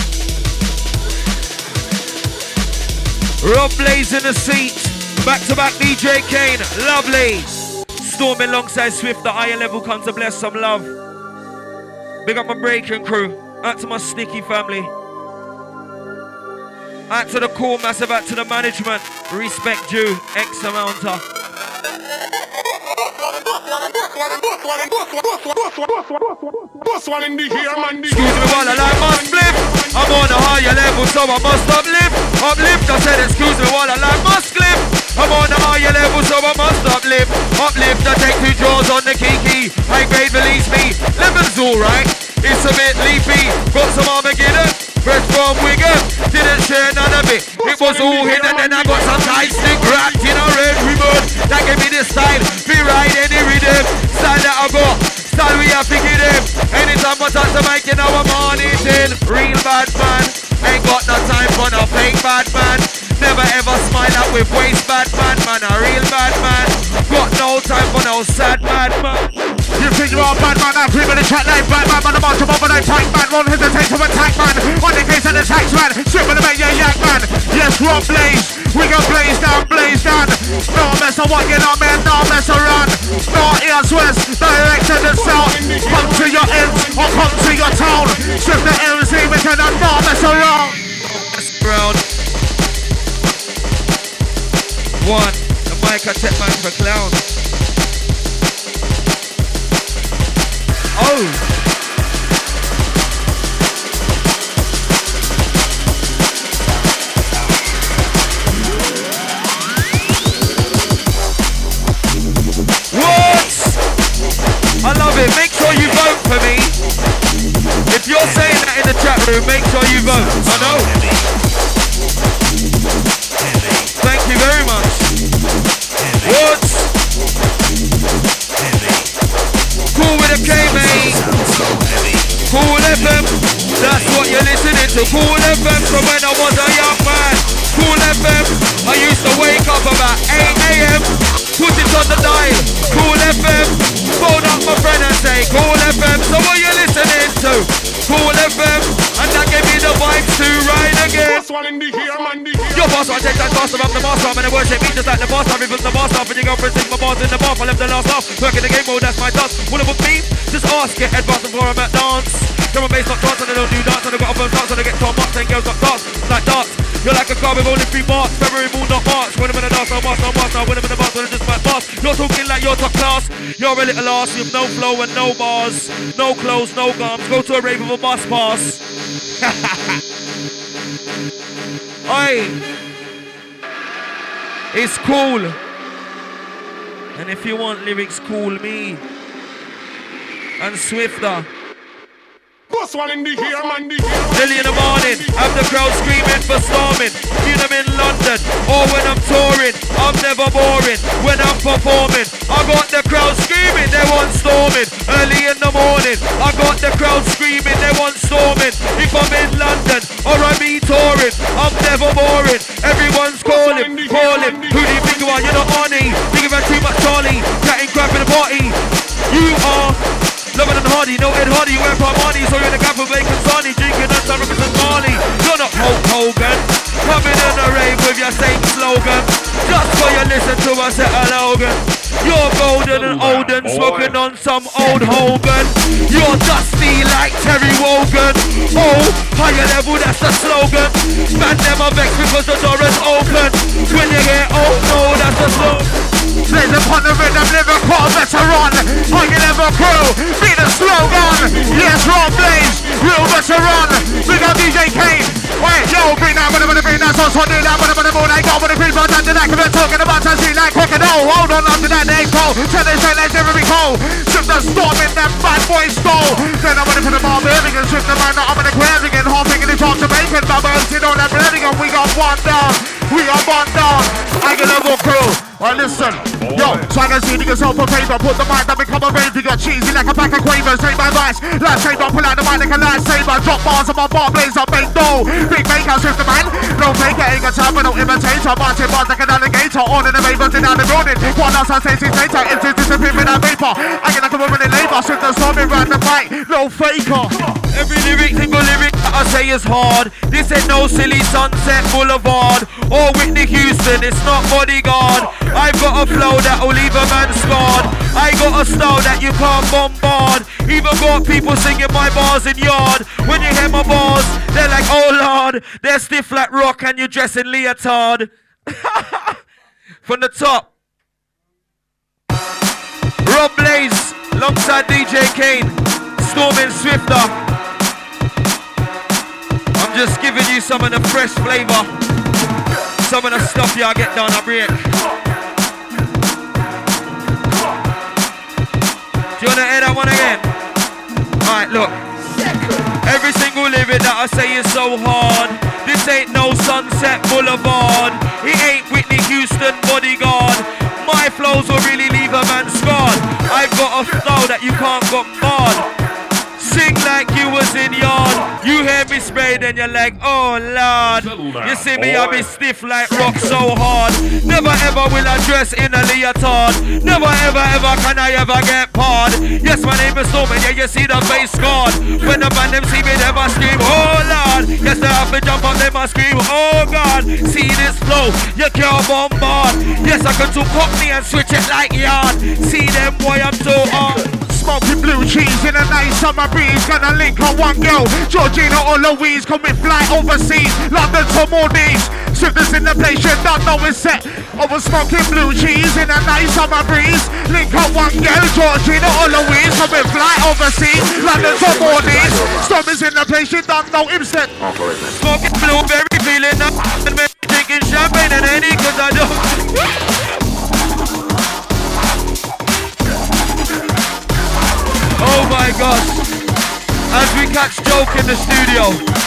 Rob Blaze in the seat. Back to back DJ Kane. Lovely. Storming alongside Swift. The higher level comes to bless some love. Big up my breaking crew. Out to my sticky family. Out to the core massive. Out to the management. Respect due. X amount of. Excuse me while I like my spliff. I'm on a higher level, so I must uplift. Uplift, I said excuse me while I like my spliff. I'm on a higher level, so I must uplift. Uplift, I take 2 draws on the kiki. High grade release me. Level's alright, it's a bit leafy. Got some Armageddon, fresh from Wigan. Didn't share none of it. It was all hidden, and I got some tight stick wrapped in a red ribbon. That gave me the style, be right any rhythm. Style that I got, style we have to get him. Anytime I touch the mic, you know I'm on it in. Real bad man, ain't got no time for no fake bad man. Never ever smile out with waste bad man, man, a real bad man. Got no time for no sad bad man. You think you're a bad man, I'm free with the chat like Batman. Man, I'm on top of an attack man, won't hesitate to attack man. On the case of the tax man, strip with the man, yeah, yak man. Yes, Rob Blaze, we gon' blaze down, blaze down. No mess of what you know, man, no mess around. No ears west, direct to the south. Come to your ends, or come to your town. Strip the MC, we cannot no mess around. Round 1, the mic I take man for clown. Oh! What? I love it. Make sure you vote for me. If you're saying that in the chat room, make sure you vote. I know. Thank you very much. What? Cool with a K, mate. Cool FM. That's what you're listening to. Cool FM from when I was a young man. Cool FM. I used to wake up about 8 a.m. Put it on the dial. Cool FM. Phone up my friend and say Cool FM. So what you listening to? Cool FM. And that gave me the vibes to ride again. Your boss, I take that boss, I'm the boss, I'm in the worship me just like the boss, I'm even the boss, and your girlfriend sing my bars in the bar, I left the last off, working the game mode, that's my task. Wanna book me? Just ask, get advanced before I'm at dance. Drum and bass not dance, and I don't do dance, and I got up and dance, and I get top box, and girls got darts, like darts. You're like a car with only 3 marks, February moon, not March. When I'm in the dance, I'm master, now when I'm in the box, when I just my boss. You're talking like you're top class, you're a little ass, with no flow and no bars, no clothes, no gums, go to a rave with a bus pass. Oi! It's cool. And if you want lyrics, call me. And Swifter. baddest one in the here, man. Early in the morning, have the crowd screaming for storming. Either I'm in London or when I'm touring, I'm never boring. When I'm performing, I got the crowd screaming, they want storming. Early in the morning, I got the crowd screaming, they want storming. If I'm in London or I be touring, I'm never boring. Everyone's calling. Who do you think you are? You're not Arnie. Thinking about too much Charlie. Chatting crap in the party. You are loving and hardy, no Ed Hardy. You wear Armani, so you're in the gap of bacon sarnie. Drinking and some represent Marley. You're not Hulk Hogan. Coming in a rave with your same slogan. Just so you listen to us at a Logan. You're golden and old and smoking on some old Hogan. You're dusty like Terry Wogan. Oh, higher level, that's the slogan. Man never vex because the door is open. When you get old, no, that's the slogan. Blaze upon the rhythm, lyrical veteran. Higher level crew, be the slogan. Yes, Rob Blaze, real veteran. Big up DJ Kane. Wait, yo, bring that, bring that, so do that, I go with the people down to that, because they're talking about to see like crocodile. Hold on to that, they go. Tell they say let's never be cold. Shift the storm in that bad boy skull. Then I'm gonna put them all building and shift the man up in the crowd again. Hopping in the top to bacon, bubbles, you know that bleeding, and we got one down. We are one down. I get level crew. Well, listen, yo, trying to see yourself on paper. Put the mind that become a rave. You got cheesy like a pack of quavers. Take my advice, last saber. Pull out the mind like a lightsaber. Drop bars on my bar blaze. I make dough. Big maker, shift the man. No taker, ain't got time, but no imitator. Marching bars like an alligator. On in the ravers in the building. One else I say, see later. Into disappearing that vapor. I get like a woman in labor. Shift the storming round the fight. No faker. Every lyric, single lyric that I say is hard. This ain't no silly Sunset Boulevard or Whitney Houston, it's not Bodyguard. I've got a flow that'll leave a man scarred. I got a style that you can't bombard. Even got people singing my bars in yard. When you hear my bars, they're like, oh Lord. They're stiff like rock and you dress in leotard. From the top, Rob Blaze alongside DJ Kane, Storming Swifter. I'm just giving you some of the fresh flavor. Some of the stuff y'all get down a break. Do you wanna hear that one again? Alright, look. Every single lyric that I say is so hard. This ain't no Sunset Boulevard. It ain't Whitney Houston Bodyguard. My flows will really leave a man scarred. I've got a flow that you can't bombard. Sing like you was in yard. You hear me spray, then you're like, oh Lord. You see me, I be stiff like rock so hard. Never ever will I dress in a leotard. Never ever can I ever get pard. Yes, my name is Stormy, yeah, you see the face scarred. When the man them see me, they must scream, oh Lord. Yes, they have to jump up, they must scream, oh God. See this flow, you can't bombard. Yes, I can do cockney and switch it like yard. See them, boy, I'm so hard. Smoking blue cheese in a nice summer breeze. Gonna link on one girl, Georgina or Louise. Coming fly overseas, London to Maldives. Shifters in the place, you don't know it's set. Over smoking blue cheese in a nice summer breeze. Link on one girl, Georgina or Louise. Coming fly overseas, London to Maldives. Stormers in the place, you don't know him set. Smoking blueberry, feeling up and drinking champagne and any cause I don't. Oh my gosh, as we catch Joke in the studio.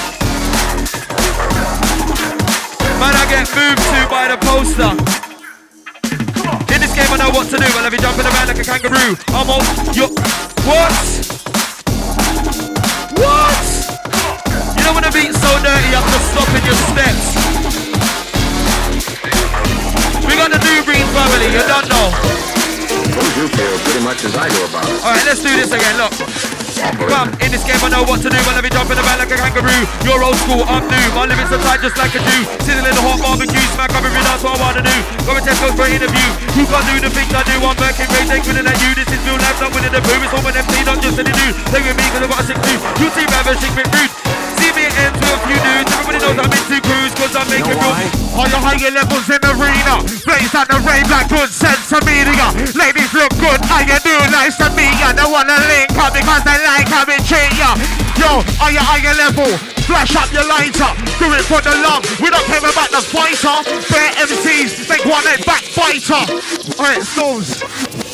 Man, I get moved to by the poster. In this game I know what to do, I'll have you jumping around like a kangaroo. I'm on your... What? What? You know when the beat's so dirty you have to stop in your steps. We got the New Breed family, you don't know. You feel pretty much as I do about it. Alright, let's do this again, look. Come, in this game I know what to do. I'll have you jumping around like a kangaroo. You're old school, I'm new. My lyrics are tight just like a Jew. Sitting in the hot barbecue, smack up every that's what I wanna do. Go and Tesco for an interview. You can't do the things I do. I'm working great, they winning at you. This is real life, not winning the boo. It's all an MC, not just any new. Play with me cause I've got a sick dude. You seem ravishing, bit rude. See me it ends with a few dudes. Everybody knows I'm into cruise cause I'm making real. All your higher levels in the arena. Blaze at the rave like good sense of media. Ladies look good, how you do? Nice to meet ya. They wanna link up because they like how we treat ya. Yo, on your higher level, flash up your lighter. Do it for the love. We don't care about the fighter. Bare MCs, make one head backbiter. Alright, Storms.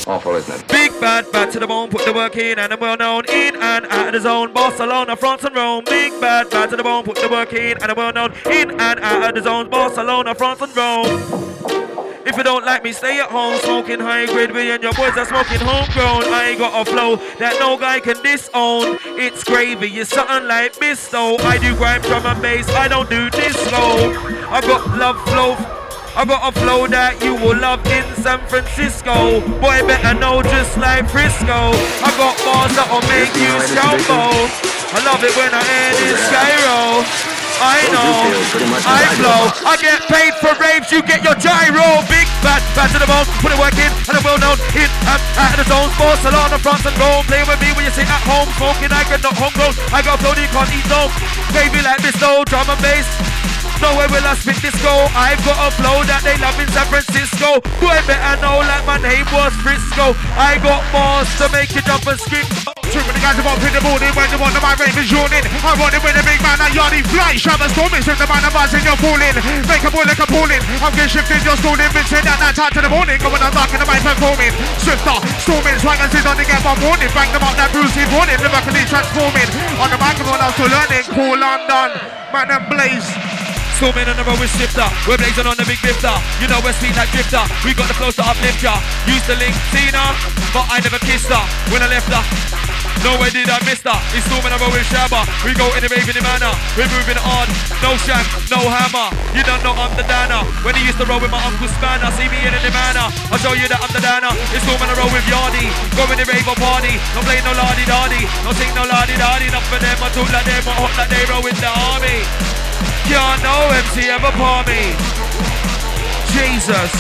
Awful, isn't it? Big bad, bad to the bone, put the work in, and I'm well known in and out of the zone. Barcelona, France and Rome. Big bad, bad to the bone, put the work in, and I'm well known in and out of the zone. Barcelona, France and Rome. If you don't like me, stay at home, smoking high grade. Me and your boys are smoking homegrown. I ain't got a flow that no guy can disown. It's gravy, it's something like Bisto. I do grime, drum and bass, I don't do disco. I got love flow. I got a flow that you will love in San Francisco. Boy, better know just like Frisco. I got bars that'll make you scalpo. I love it when I hear this gyro. I know, I flow. I get paid for raves, you get your gyro. Big bad, bad to the bone, put it work in, and I'm well known in and out of the zones. Barcelona, France and Rome. Play with me when you sit at home, smoking, I get not homegrown. I got a flow that you can't eat no. Baby like this though, drum and bass. Nowhere will I spit this go. I've got a flow that they love in San Francisco. Boy, better know like my name was Frisco. I got bars to make you jump and skip. True when the guys are up in the morning when the one of my ravens yawning. I want it with a big man that yardy fly. Shove a storming, strip the man of us and you're falling. Make a boy like a pulling. I'm getting shifted, you're schooling. Vincent at night time to the morning. Going on dark in the mic performing. Swifter, storming, swaggers is on the get one morning. Bang them up that Brucey warning. The back of these transforming. On the microphone I'm still learning. Cool London, man and Blaze. Storming on the road with Shifter, we're blazing on the big lifter. You know we're sweet like Drifter, we got the flows to uplift ya. Used to link Tina, but I never kissed her when I left her. Nowhere did I miss her. It's storming on the road with Shabba. We go in the raving manner, we're moving on. No shank, no hammer. You don't know I'm the Dana. When he used to roll with my Uncle Spanner, see me in the manner, I'll show you that I'm the Dana. It's storming on the road with Yardy, go in the rave or party. Don't play no lardy-dardy, don't sing no lardy-dardy. Enough for them, I talk like them, I hot like they roll with the army. Can't no MC ever palm me. Jesus.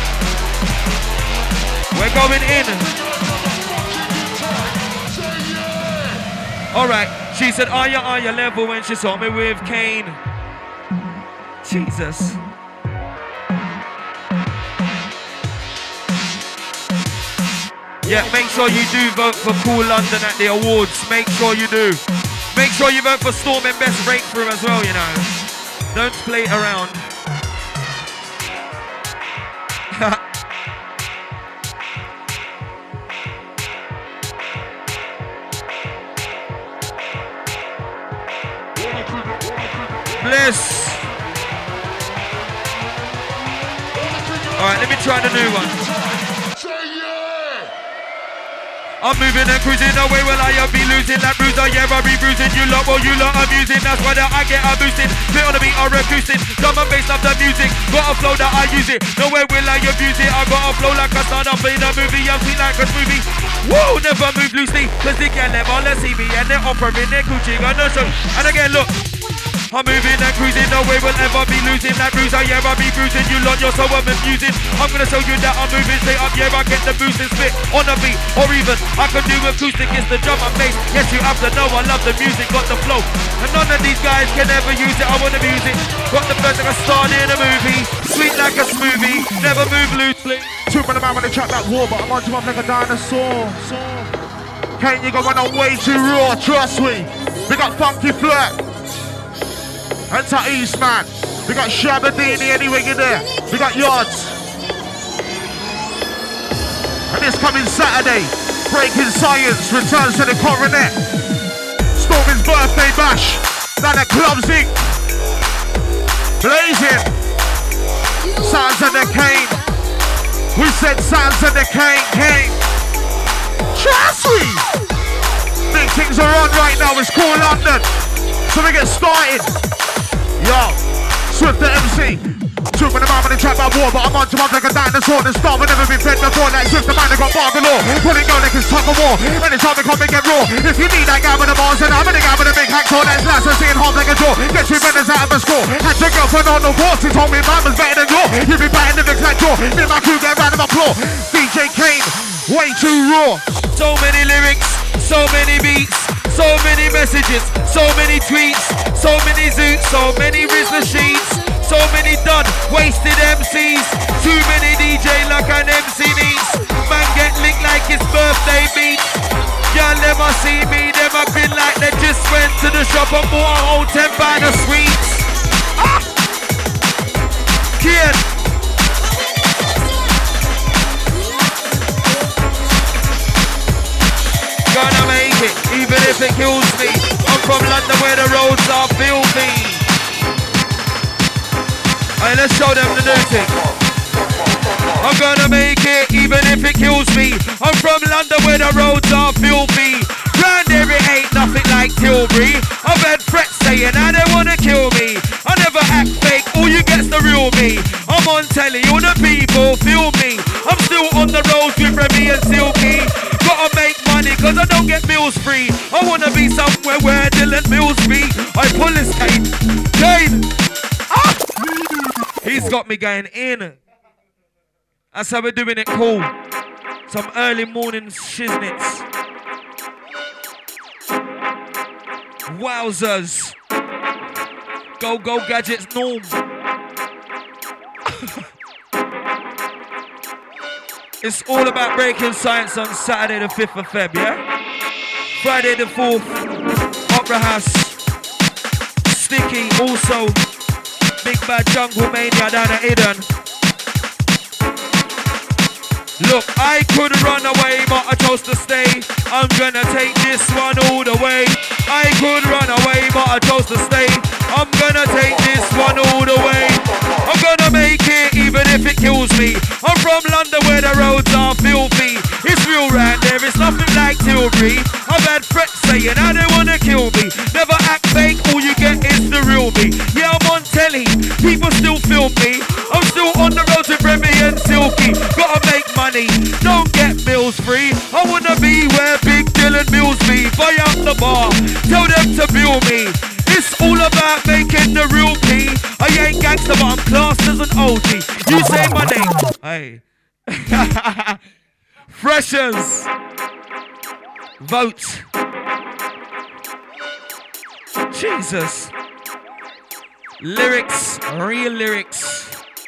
We're going in. Alright, she said, are you level when she saw me with Kane? Jesus. Yeah, make sure you do vote for Cool London at the awards. Make sure you do. Make sure you vote for Storm and Best Breakthrough as well, you know. Don't play around. Bless. Alright, let me try the new one. I'm moving and cruising away, well I be losing that bruiser, yeah I be bruising you lot, well you lot amusing, that's why that I get a boosting, fit on the beat or acoustic, drum and bass love the music, got a flow that I use it, nowhere will I abuse it, I got a flow like I start up in a movie, I'm sweet like a smoothie, whoa, never move loosely, cause they can never let see me, and they're offering their coochie on the show, and again look, I'm moving and cruising, no way will ever be losing that bruiser, yeah I be bruising you lot, you're so amusing, I'm gonna show you that I'm moving straight up, yeah I get the boost and spit on the beat, or even I can do acoustic, it's the drum and bass, yes you have to know I love the music, got the flow, and none of these guys can ever use it, I wanna use it, got the first like a star in a movie, sweet like a smoothie, never move loosely. Two man when they chat that war, but I'm on to up like a dinosaur. Kane, you got on way too raw, trust me. We got Funky Flirt. Enter East, man. We got Shabadini anyway in there. We got Yards. And this coming Saturday, Breaking Science returns to the Coronet. Storming's birthday bash. Down at Clubs Inc. Blazing. Sounds of the Kane. We said sounds of the Kane. Trust me. Big things are on right now. It's Cool London. So we get started. Yo, Swift the MC. Two when the man when they trap by war, but I'm on to up like a dinosaur. The star will never be fed before. Like Swift the man that got bar galore. Pulling go like it's tug of war. Anytime we come and get raw. If you need that guy with the bars, then I'm in the guy with the big hacksaw. That's nice and seeing hard like a jaw. Get 2 minutes out of the score. Had your girlfriend on the wall. She told me mine was better than yours. You be batting the big like jaw. Me and my crew get round of applause. DJ Kane, way too raw. So many lyrics, so many beats, so many messages, so many tweets, so many zoots, so many Rizla sheets, so many done, wasted MCs, too many DJ like an MC needs, man get linked like his birthday beats, y'all never see me, never been like they just went to the shop and bought a whole 10 pound of sweets. Kid. kills me. I'm from London where the roads are filthy. Alright, let's show them the new thing. I'm gonna make it even if it kills me. I'm from London where the roads are filthy. Round here it ain't nothing like Tilbury. I've had threats saying how they wanna kill me. I never act fake, all you get's the real me. I'm on telly, all the people feel me. I'm still on the roads with Remy and Silky. Gotta make money cause I don't get meals free. I wanna be somewhere where Dylan Mills be. I pull his cane. Ah! He's got me going in. That's how we're doing it cool. Some early morning shiznits. Wowzers. Go gadgets norm. It's all about breaking science on Saturday the 5th of Feb, yeah? Friday the 4th, Opera House. Sticky, also Big Bad Jungle Mania down at Eden. Look, I could run away, but I chose to stay. I'm gonna take this one all the way. I could run away, but I chose to stay. I'm gonna take this one all the way. I'm gonna make it even if it kills me. I'm from London where the roads are filthy. It's real round there, it's nothing like Tilbury. I've had threats saying how they wanna kill me. Never act fake, all you get is the real me. Yeah, I'm on telly, people still film me. I'm still on the road with Remy and Silky. Gotta make money, don't get bills free. I wanna be where Big Dylan Mills be. Buy up the bar, tell them to bill me. It's all about making the real P. I ain't gangster, but I'm classed as an OG. You say my name. Hey. Freshers. Vote. Jesus. Lyrics. Real lyrics.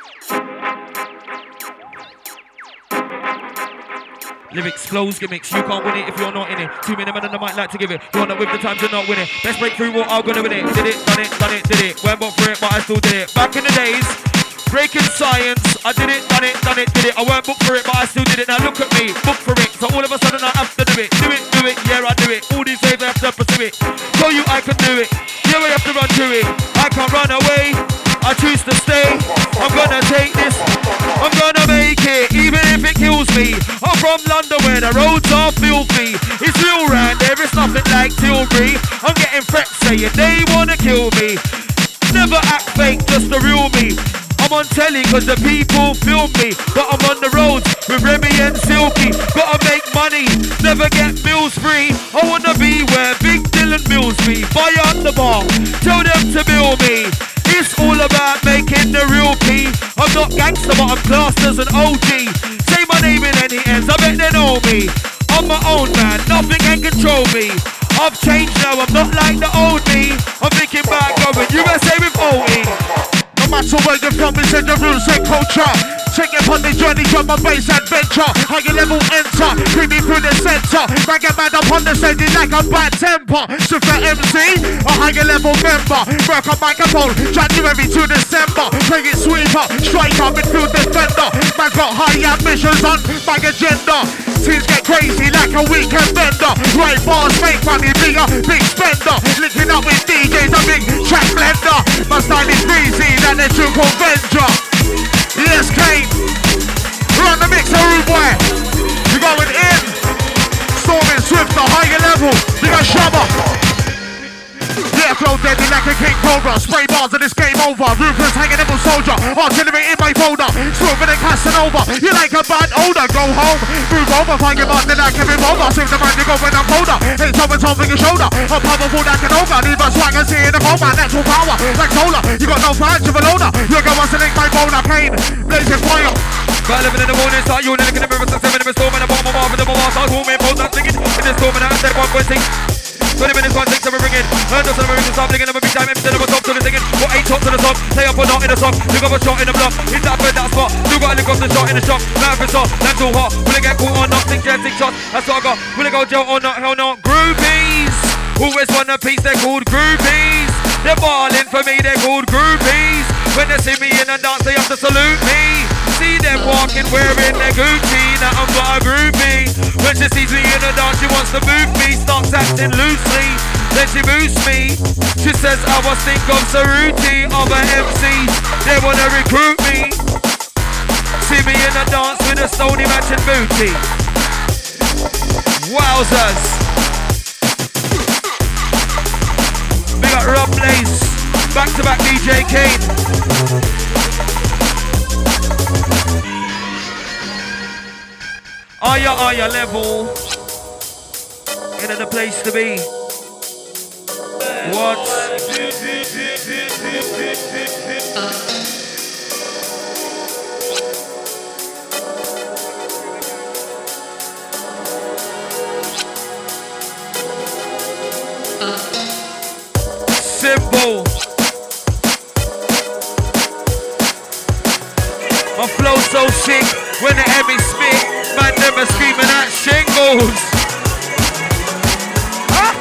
Lyrics, flows, gimmicks, you can't win it if you're not in it. Too many men on the mic like to give it. You're not with the times, you're not winning. Best breakthrough, what I'm gonna win it. Did it, done it, Went up for it, but I still did it. Back in the days, breaking science, I did it, done it, did it. I weren't booked for it, but I still did it. Now look at me, booked for it. So all of a sudden I have to do it, yeah I do it. All these days I have to pursue it. Show you I can do it, yeah I have to run to it. I can't run away, I choose to stay. I'm gonna take this, I'm gonna make it, even if it kills me. I'm from London where the roads are filthy. It's real round there, it's nothing like Tilbury. I'm getting threats saying they wanna kill me. Never act fake, just the real me. I'm on telly cause the people film me. But I'm on the roads with Remy and Silky. Gotta make money, never get bills free. I wanna be where Big Dylan Mills be. Buy up the bar, tell them to bill me. It's all about making the real P. I'm not gangster but I'm classed as an OG. Say my name in any ends, I bet they know me. I'm my own man, nothing can control me. I've changed now, I'm not like the old me. I'm thinking about going USA with OE. No matter where you're from, it's in the rules and culture. Take it on the journey, drop my bass adventure. Higher level enter, bring me through the center. Man get mad up on the stage like a bad temper. Super MC, a higher level member. Work on microphone, January to December. Bring it sweeper, straight up midfield defender. Man got high ambitions on my agenda. Things get crazy like a weekend bender. Right bars, make money, be a big spender. Linking up with DJs, a big track blender. My style is breezy, than a true Avenger. Yes, Kane. We're on the mixer, rude boy. We're going in. Storming swift, the higher level. We got Shabba. Yeah, flow deadly like a king cobra. Spray bars and it's game over. Ruthless hanging in soldier. Artillery in my folder. Swerving and Casanova. You like a bad odor. Go home. Move over. Find your man. Then I can move over. Save the man. You go when I'm colder. It's always over your shoulder. I'm powerful like an ogre. Leave a swag and see in the coma. Natural power. Like solar. You got no flash of a loader. You're going to link my boner. Kane. Blazing fire. By 11 in the morning, start you looking at the river, 7 in the storm, and the bomb off, and the bomb off, start moving, pose that singing, in the storm, and I said 1.6. 20 minutes, 1.6, and we're bringing. Heard us and we're start blinking, I'm a big time, instead of a top to the singing. Got 8 shots to the top, stay up or not in the song. You got a shot in the block, hit that bird, that spot. You got to lick off the shot in the shop. Now if it's hot, that's too hot. Will it get caught or not? 6 shots, that's what I got. Will it go jail or not? Hell no. Groupies, always want a piece, they're called groupies. They're balling for me, they're called groupies. When they see me in a dance, they have to salute me. see them walking wearing their Gucci. Now I'm got a groupie. When she sees me in the dance, she wants to move me. Starts acting loosely, then she moves me. She says I was think of Saruti, of a MC. They wanna recruit me. See me in the dance with a Sony matching booty. Wowzers. We got Rob Blaze, back to back DJ Kane. Are ya level? Into the place to be. What? Simple. My flow so sick when the Emmy spit. Man never screaming at shingles. Huh?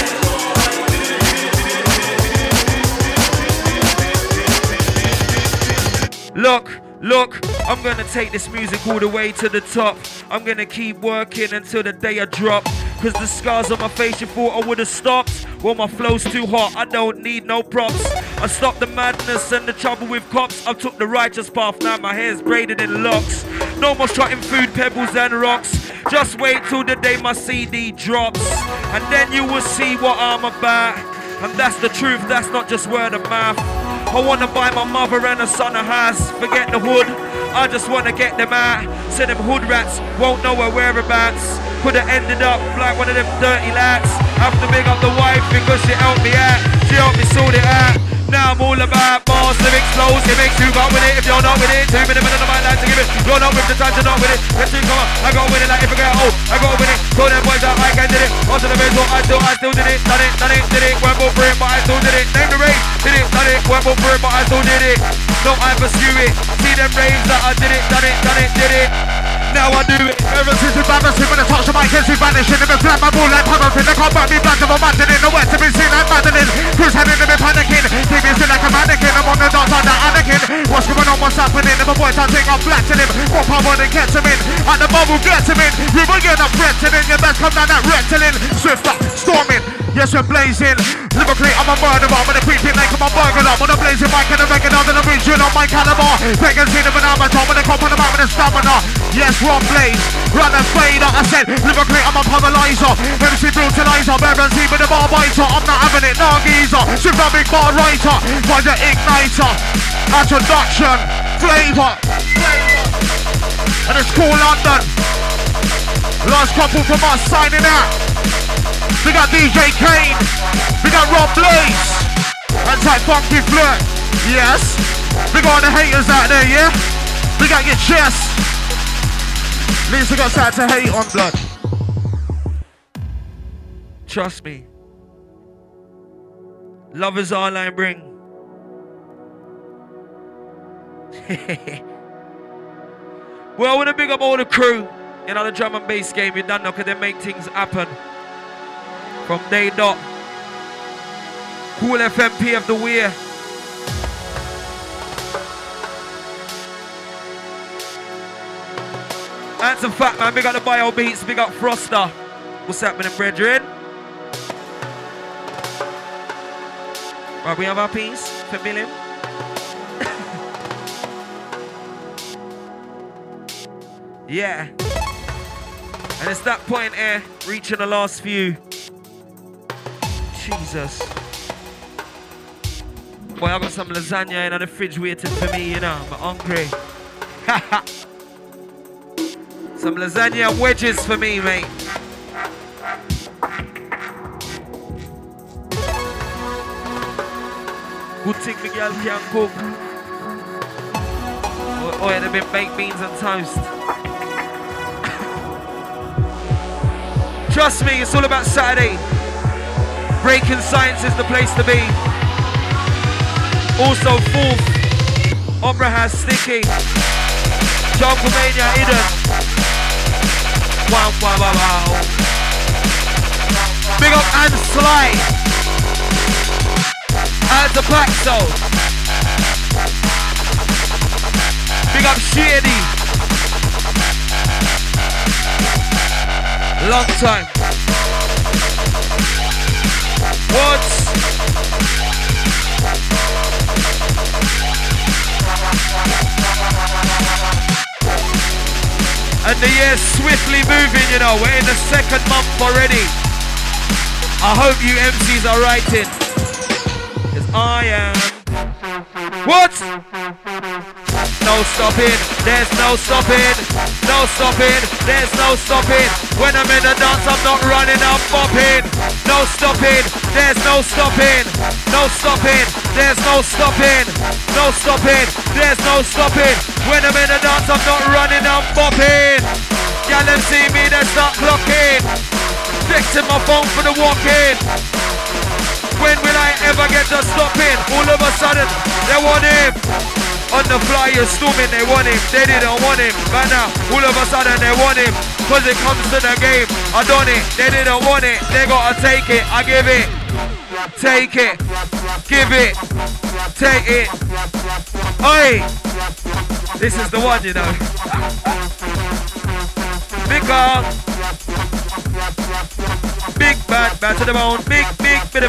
Look, I'm gonna take this music all the way to the top. I'm gonna keep working until the day I drop. Cause the scars on my face you thought I would've stopped. Well, my flow's too hot, I don't need no props. I stopped the madness and the trouble with cops. I took the righteous path, now my hair's braided in locks. No more shotting food, pebbles and rocks. Just wait till the day my CD drops. And then you will see what I'm about. And that's the truth, that's not just word of mouth. I wanna buy my mother and her son a house. Forget the hood, I just wanna get them out. So them hood rats won't know her whereabouts. Could've ended up like one of them dirty lads. Have to big up the wife because she helped me out. She helped me sort it out. Now I'm all about bars, lyrics, flows, gimmicks. You got with it if you're not with it. 2 minutes of my life to give it. You're not with the time to not with it. Let's come on, I got with it like if I get old. I got with it. Told them boys that I can did it. Onto the base, I still did it. Done it, did it. Went for it, but I still did it. Name the race, did it, done it. Went for it, but I still did it. No, I pursue it. See them raves that I did it, done it, did it. Now I do it. Ever since we balancing when I touch the mic, it's vanishing. If it's flat, my ball like paraffin. They can't back me back to a mountain in the west. To be seen like Madeline. Who's heading to me panicking? Keep me still like a mannequin. I'm on the dance on the Anakin. What's going on, what's happening? If a boy I think I'm flat to him. What power they gets him in? At the bubble gets him in. You will get up threatening. Your best come down that rectilian. Swift up, storming. Yes, we're blazing. Lyrically, I'm a murderer. I'm gonna creep it like I'm a burglar. I'm on a blazing mic and a regular. Then I'm reaching on my caliber. Begging see them an amateur. When they come on the mouth with a stamina. Yes, we're on blaze. Run and fade. I said, lyrically, I'm a paralyzer. MC brutalizer. Bear and see with a bar biter. I'm not having it, no geezer. Super big bar writer. Find the igniter. Introduction. Flavor. And it's cool London. Last couple from us signing out. We got DJ Kane. We got Rob Blaze. And that funky flirt. Yes. We got the haters out there, yeah? We got your chest. At least we got something to hate on, blood. Trust me. Love is all I bring. Well, I want to big up all the crew. You know, the drum and bass game, you done know, because they make things happen. From day dot. Cool FMP of the weir. That's a fact, man. Big up the Bio Beats, big up Froster. What's happening, brethren? Right, we have our piece for Billy. Yeah. And it's that point here, reaching the last few. Jesus. Boy, I got some lasagna in the fridge waiting for me, you know. I'm hungry. Some lasagna wedges for me, mate. Good thing the girl can cook. Oh, yeah, they've been baked beans and toast. Trust me, it's all about Saturday. Breaking Science is the place to be. Also, 4th, Opera House Sticky. Jungle Mania Eden. Wow, wow, wow, wow. Big up and Sly. Out to Paxo. Big up Shady. Long time. What? And the year's swiftly moving, you know. We're in the second month already. I hope you MCs are writing. Because I am. What? No stopping, there's no stopping. No stopping, there's no stopping. When I'm in the dance, I'm not running, I'm bopping. No stopping, there's no stopping. No stopping, there's no stopping. No stopping, there's no stopping. When I'm in the dance, I'm not running, I'm bopping. Y'all them see me, they start clocking. Fixing my phone for the walk-in. When will I ever get to stopping? All of a sudden, they want him. On the fly, you're storming, they want him. They didn't want him. But now, all of a sudden, they want him. Cause it comes to the game. I done it. They didn't want it. They gotta take it. I give it. Take it. Give it. Take it. Oi! This is the one, you know. Big bad, bad to the bone. Big bad, bad,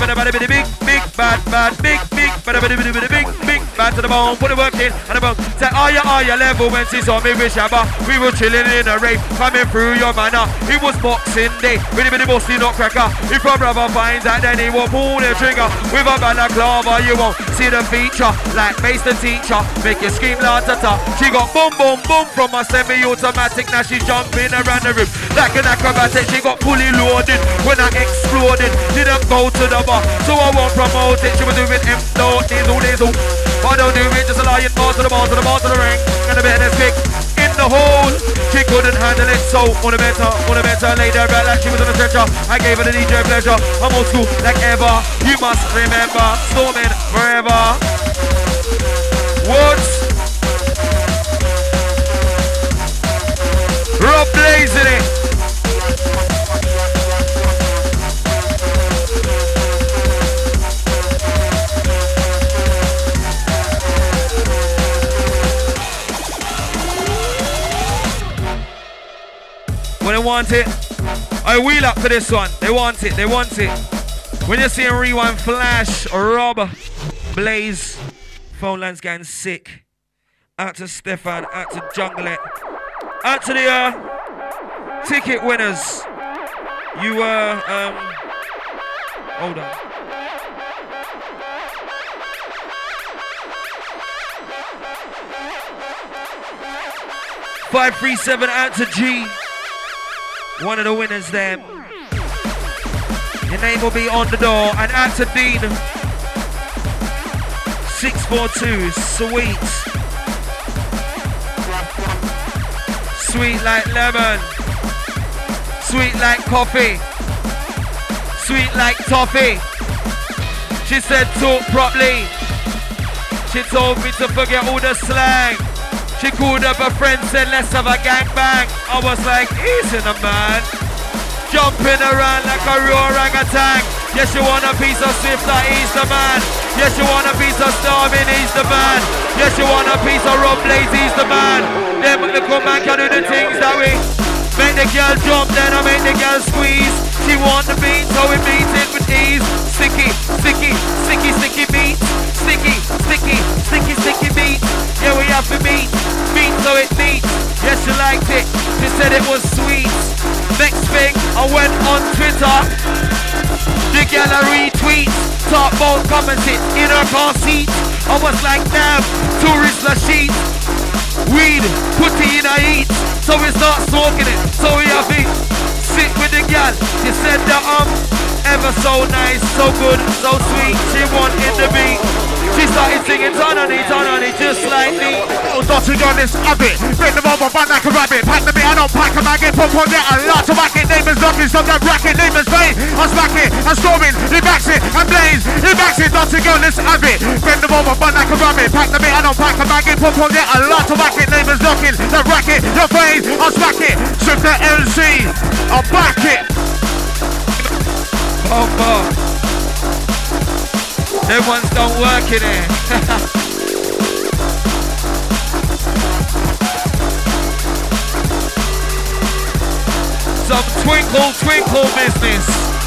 bad to the bone. Put the work in and the bone. Say, are you level when she saw me with Shabba? We were chilling in a rave, coming through your manor. It was Boxing Day, with the bossy nutcracker. If your brother finds that, then he will pull the trigger. With a balaclava, you won't see the feature. Like Mace the teacher, make you scream la ta ta. She got boom boom boom from a semi-automatic. Now she's jumping around the room like an acrobatic. She got fully loaded when I exploded. Didn't go to the bar, so I won't promote it. She was doing M-Note, diesel. I don't do it, just a lying bar to the bar, to the bar, to the ring. And a bit of kick in the hole. She couldn't handle it, so on a better, laid her back like she was on a stretcher. I gave her the DJ pleasure. I'm old school like ever. You must remember, storming forever. What? Rob blazing it. When they want it, I wheel up for this one. They want it, they want it. When you're seeing Rewind, Flash, Rob, Blaze, phone lines getting sick. Out to Stefan, out to Junglet, out to the ticket winners. You hold on. $537 out to G. One of the winners there. Your name will be on the door. And out to Dean. 642. Sweet. Sweet like lemon. Sweet like coffee. Sweet like toffee. She said talk properly. She told me to forget all the slang. She called up her friend, said let's have a gangbang. I was like, easy the man. Jumping around like a raw orangutan. Yes, you want a piece of Swifter, he's the man. Yes, you want a piece of Starvin, he's the man. Yes, you want a piece of Rob Blaze, he's the man. Then little man can do the things that we make the girl jump, then I make the girl squeeze. She want the beat, so we beat it with ease. Sticky, sticky, sticky, sticky beat. Sticky, sticky, sticky, sticky beat. Yeah, we have to beat so it beats. Yes, she liked it. She said it was sweet. Next thing, I went on Twitter. The girl I retweet. Talk about come and sit in her car seat. I was like, damn, tourist la sheet. Weed, put it in her eat. So we start smoking it. So we have to sit with the girl. She said that ever so nice, so good, so sweet. She wanted the beat. She started singing turn on it, just like me. Oh, Dotty on this habit. Bring them over, run like a rabbit. Pack the bit, I don't pack a maggot. Pop on there, a lot to whack it. Neighbours knocking, stop that racket. Neighbours playing, I smack it, I'm storming. He backs it, and Blaze. He backs it, Dotty on this habit. Bring them over, run like a rabbit. Pack the bit, I don't pack a maggot. Pop on there, a lot to whack it. Neighbours knocking, that racket. Your face, I smack it. Strip the LC, I'll back it. Them ones don't work in here. Twinkle, twinkle business.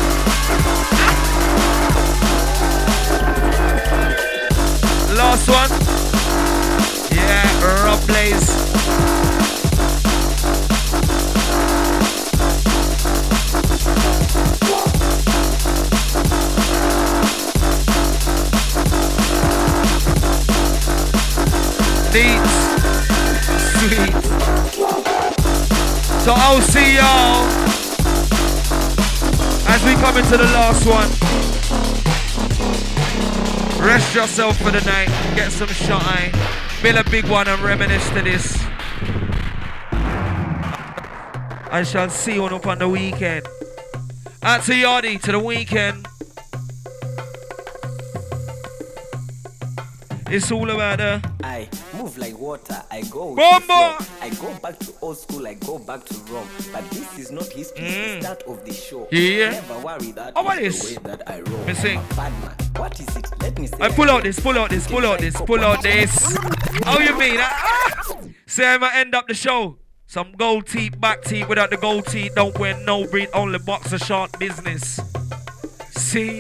Last one. Yeah, Rob Blaze. Neat. Sweet. So I'll see y'all as we come into the last one. Rest yourself for the night, get some shut eye, build a big one and reminisce to this. I shall see you up on the weekend. Out to Yardy, to the weekend. It's all about I move like water, I go with Bomba! the flow. I go back to old school, I go back to Rome. But this is not history, it's the start of the show. Yeah. Never worry that what is is the way that I roll. me sing. I'm a bad man. What is it? Let me say I pull out this, pull out this, pull out this, pull out this. How you mean? Say I'ma end up the show. Some gold teeth, back teeth. Without the gold teeth, don't wear no breed, only boxer short business. See?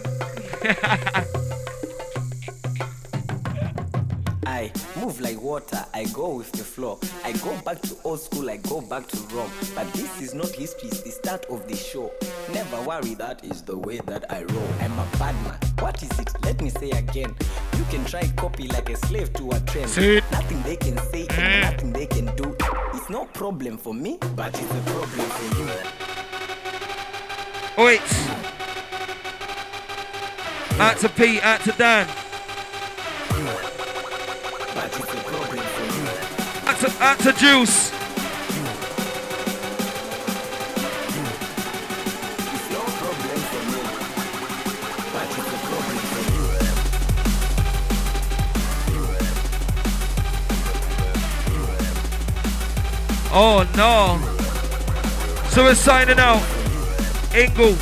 I move like water, I go with the flow. I go back to old school, I go back to Rome. But this is not history, it's the start of the show. Never worry, that is the way that I roll. I'm a bad man. What is it? Let me say again. You can try copy like a slave to a trend. See? Nothing they can say and nothing they can do. It's no problem for me, but it's a problem for you. Wait. Out to Pete, out to Dan. But it's a problem for you. Out to Juice. It's no problem for me, but it's a problem for you. Oh no. So we're signing out. Ingle.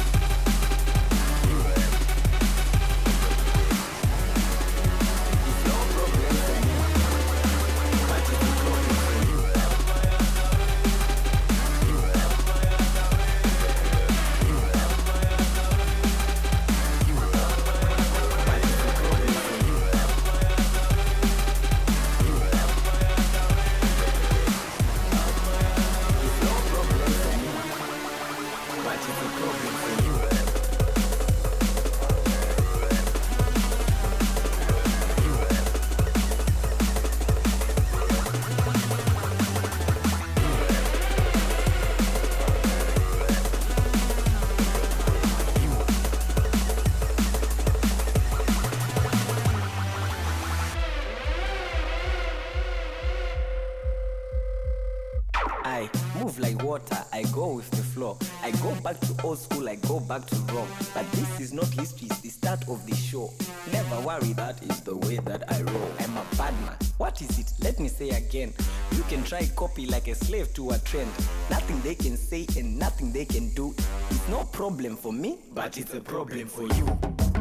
I move like water, I go with the flow. I go back to old school, I go back to Rome. But this is not history, it's the start of the show. Never worry, that is the way that I roll. I'm a bad man. What is it? Let me say again. You can try copy like a slave to a trend. Nothing they can say and nothing they can do. It's no problem for me, but it's a problem for you.